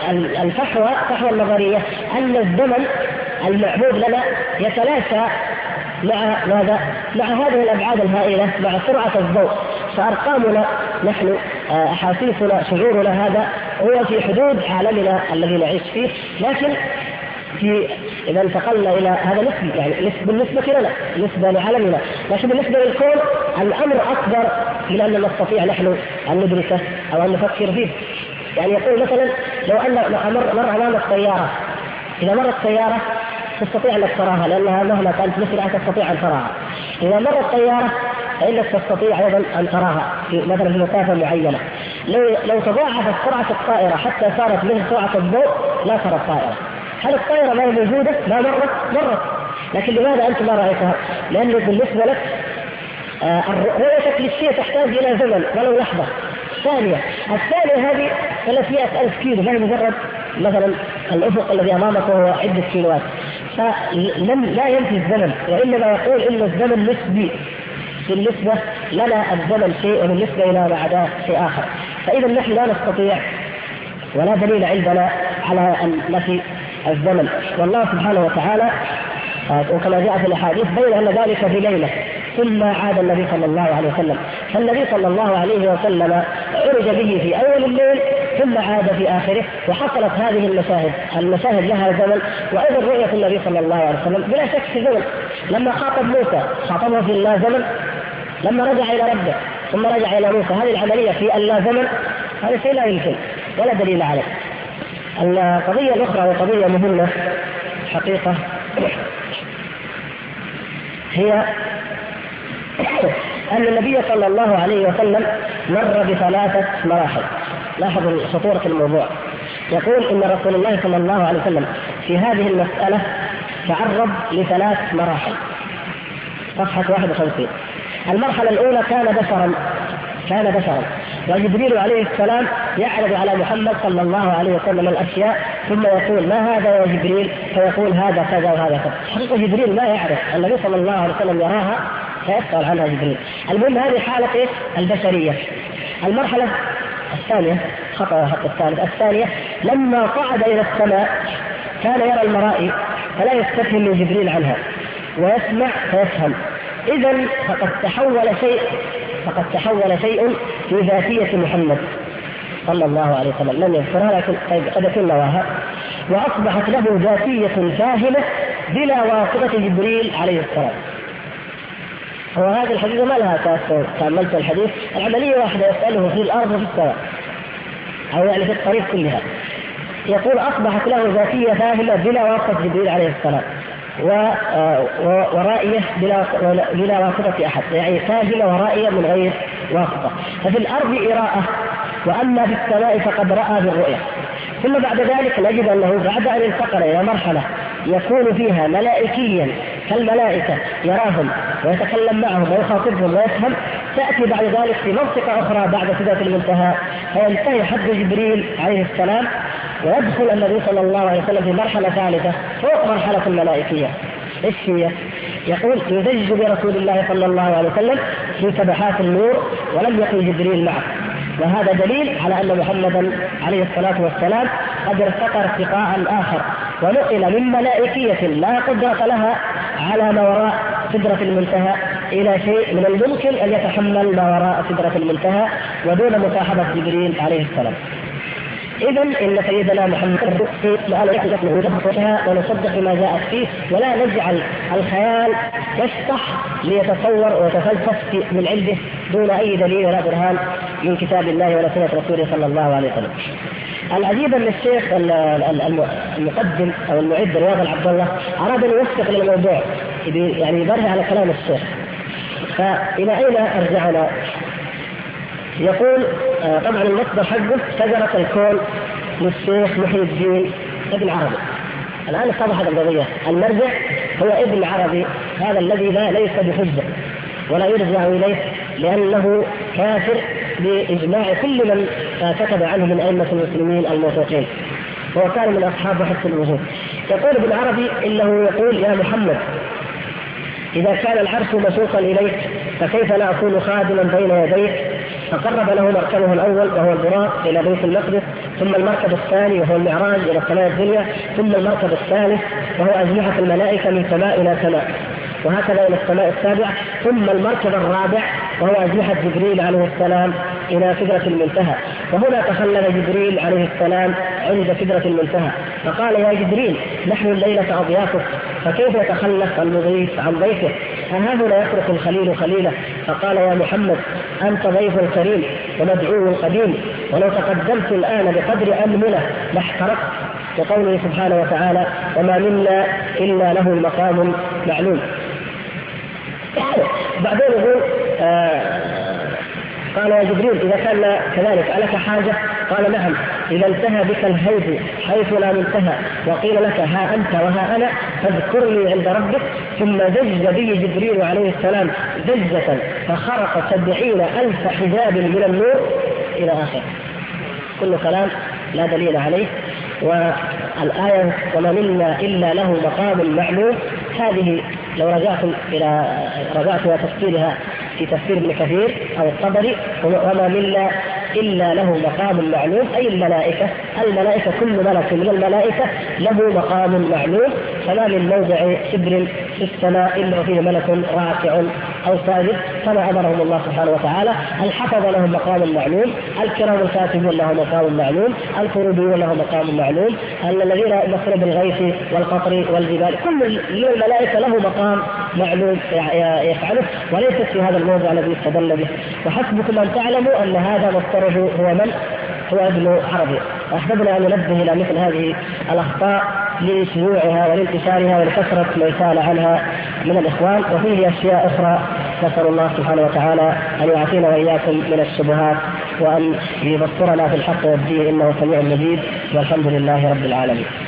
فحوى النظرية أن الزمن المعهود لنا يتلاشى مع ماذا؟ مع هذه الأبعاد الهائلة، مع سرعة الضوء. فأرقامنا نحن، أحاسيسنا، شعورنا، هذا هو في حدود عالمنا الذي نعيش فيه، لكن إذا انتقلنا إلى هذا نسبي، يعني بالنسبة لنا، بالنسبة لعالمنا، لكن بالنسبة للكون الأمر أكبر من أن نستطيع نحن أن ندركه أو أن نفكر فيه. يعني يقول مثلا لو أن مر أمامك سيارة، إذا مرت سيارة تستطيع أن تراها لأنها مهما كانت مسرعة تستطيع أن تراها. إذا مرت سيارة فإنك تستطيع أيضا أن تراها مثلا في مسافة معينة. لو تضاعفت سرعة الطائرة حتى صارت مثل سرعة الضوء لا ترى الطائرة. هل الطائرة ما هي موجودة؟ ما مرت. لكن لماذا أنت ما رأيتها؟ لأنه بالنسبة لك رؤيتك للشيء تحتاج إلى زمن ولو لحظة ثانية. الثانية هذه 300,000 كيلو، ما هي مجرد مثلا الأفق الذي أمامك وهو عدة كيلوات. لا ينفي الزمن، وإنما يقول إن الزمن نسبي، بالنسبة لنا الزمن شيء وبالنسبة إلى ما عداه شيء آخر. فإذا نحن لا نستطيع ولا دليل عندنا على أن نفي الزمن. والله سبحانه وتعالى وكما جاء في الأحاديث بين أن ذلك في ليلة ثم عاد النبي صلى الله عليه وسلم. فالنبي صلى الله عليه وسلم عرج به في أول الليل ثم عاد في آخره، وحصلت هذه المشاهد لها زمن. وأيضا رؤية النبي صلى الله عليه وسلم بلا شك في زمن. لما خاطب موسى خاطبه في اللا زمن، لما رجع إلى ربه ثم رجع إلى موسى، هذه العملية في اللا زمن، هذا شيء لا يمكن ولا دليل عليه. القضية الأخرى وقضية مهمة حقيقة هي أن النبي صلى الله عليه وسلم مر بثلاثة مراحل. لاحظوا خطورة الموضوع. يقول إن رسول الله صلى الله عليه وسلم في هذه المسألة تعرض لثلاث مراحل. صفحة 51. المرحلة الأولى كان بشرا وجبريل عليه السلام يعرض على محمد صلى الله عليه وسلم الأشياء ثم يقول ما هذا يا جبريل؟ فيقول هذا كذا وهذا كذا. حقيقة جبريل ما يعرف، النبي صلى الله عليه وسلم يراها فيسأل عنها جبريل. المهم هذه حالة البشرية. المرحلة الثانية الثانية لما صعد إلى السماء كان يرى المرائي فلا يستفهم من جبريل عنها ويسمع فيفهم. إذن فقد تحول شيء في ذاتية محمد صلى الله عليه وسلم لم يذكرها لكن قد يكون نواها، وأصبحت له ذاتية فاهمة بلا واسطة جبريل عليه السلام. وهذه الحديث ما لها تأثير، تأملت الحديث العملية واحدة يسأله في الأرض وفي السماء أو يعني في الطريق كلها. يقول أصبحت له ذاتية فاهمة بلا واسطة جبريل عليه السلام ورائية بلا واسطة أحد، يعني فاهمة ورائية من غير واسطة. ففي الأرض إراءة، وأما في السماء فقد رأى بالرؤية. ثم بعد ذلك نجد أنه بعد أن انتقل إلى مرحلة يكون فيها ملائكيا كالملائكة يراهم ويتكلم معهم ويخاطبهم ويفهم، تأتي بعد ذلك في منطقة أخرى بعد سدرة المنتهى فينتهي حد جبريل عليه السلام ويدخل النبي صلى الله عليه وسلم في مرحلة ثالثة فوق مرحلة الملائكية. إيش هي؟ يقول يزج برسول الله صلى الله عليه وسلم في سبحات النور ولم يكن جبريل معه. وهذا دليل على أن محمدا عليه الصلاة والسلام قد ارتقى ارتقاء آخر ونقل من ملائكية لا قدرة لها على ما وراء سدرة المنتهى إلى شيء من الممكن أن يتحمل ما وراء سدرة المنتهى ودون مصاحبة جبريل عليه السلام. إذن إن سيدنا محمد ونصدق ما جاءت فيه ولا نجعل الخيال يشطح ليتصور ويتفلسف من عنده دون أي دليل ولا برهان من كتاب الله ولا سنة رسوله صلى الله عليه وسلم. العجيب أن الشيخ المقدم أو المعد رياض العبد الله أراد أن يوثق للموضوع يعني يبرهن على كلام الشيخ. فإلى أين أرجعنا؟ يقول طبعا المصدر حقه شجرة الكون للشيخ محي الدين ابن عربي. الآن اتضحت القضية، المرجع هو ابن عربي، هذا الذي ليس بحجة ولا يرجع إليه لأنه كافر بإجماع كل من كتب عنه من أئمة المسلمين الموثوقين، وهو كان من أصحاب حفظ الوجود. يقول ابن عربي إنه يقول يا محمد إذا كان العرش مسوقا إليك فكيف لا أكون خادما بين يديك؟ فقرب له مركبه الأول وهو البراق إلى بيت المقدس، ثم المركب الثاني وهو المعراج إلى السماء الدنيا، ثم المركب الثالث وهو أجنحة الملائكة من سماء إلى سماء، وهكذا إلى السماء السابعة، ثم المركب الرابع وهو أجنحة جبريل عليه السلام إلى سدرة المنتهى. وهنا تخلف جبريل عليه السلام عند سدرة المنتهى فقال يا جبريل نحن الليلة أضيافك فكيف يتخلف المضيف عن ضيفه؟ ها هنا يترك الخليل خليله. فقال يا محمد أنت ضيف كريم ومدعو قديم، ولو تقدمت الآن بقدر أنملة لاحترقت. وقوله سبحانه وتعالى وما منا إلا له مقام معلوم. بعدين يقول قال يا جبريل إذا كان كذلك ألك حاجة؟ قال نعم، إذا انتهى بك الهيد حيث لا منتهى وقيل لك ها أنت وها أنا فاذكرني عند ربك، ثم دج به جبريل عليه السلام دجة فخرق 70,000 حجاب من النور إلى آخر. كل كلام لا دليل عليه. والآية وما منا إلا له مقام معلوم هذه لو رجعت إلى تفسيرها في تفسير ابن كثير أو الطبري وما منا إلا له مقام معلوم أي الملائكة كل ملك من الملائكة له مقام معلوم، فما من موضع شبر في السماء إلا فيه ملك راكع أو ساجد كما أمرهم الله سبحانه وتعالى. الحفظ لهم مقام معلوم، الكرام الكاتبون لهم مقام معلوم، الكروبيون لهم مقام معلوم، الذين يمثلون بالغيث والقطر والجبال، كل الملائكة له مقام معلوم يفعله وليس في هذا الموضع الذي استدل به. وحسبكم أن تعلموا أن هذا مصدره هو من؟ هو ابن عربي. أحببنا أن ننبه إلى مثل هذه الأخطاء لشيوعها ولانتشارها ولكثرة ما يسال عنها من الإخوان، وفيه أشياء أخرى نسأل الله سبحانه وتعالى أن يعطينا وإياكم من الشبهات وأن يبصرنا في الحق والدين إنه سميع مجيد، والحمد لله رب العالمين.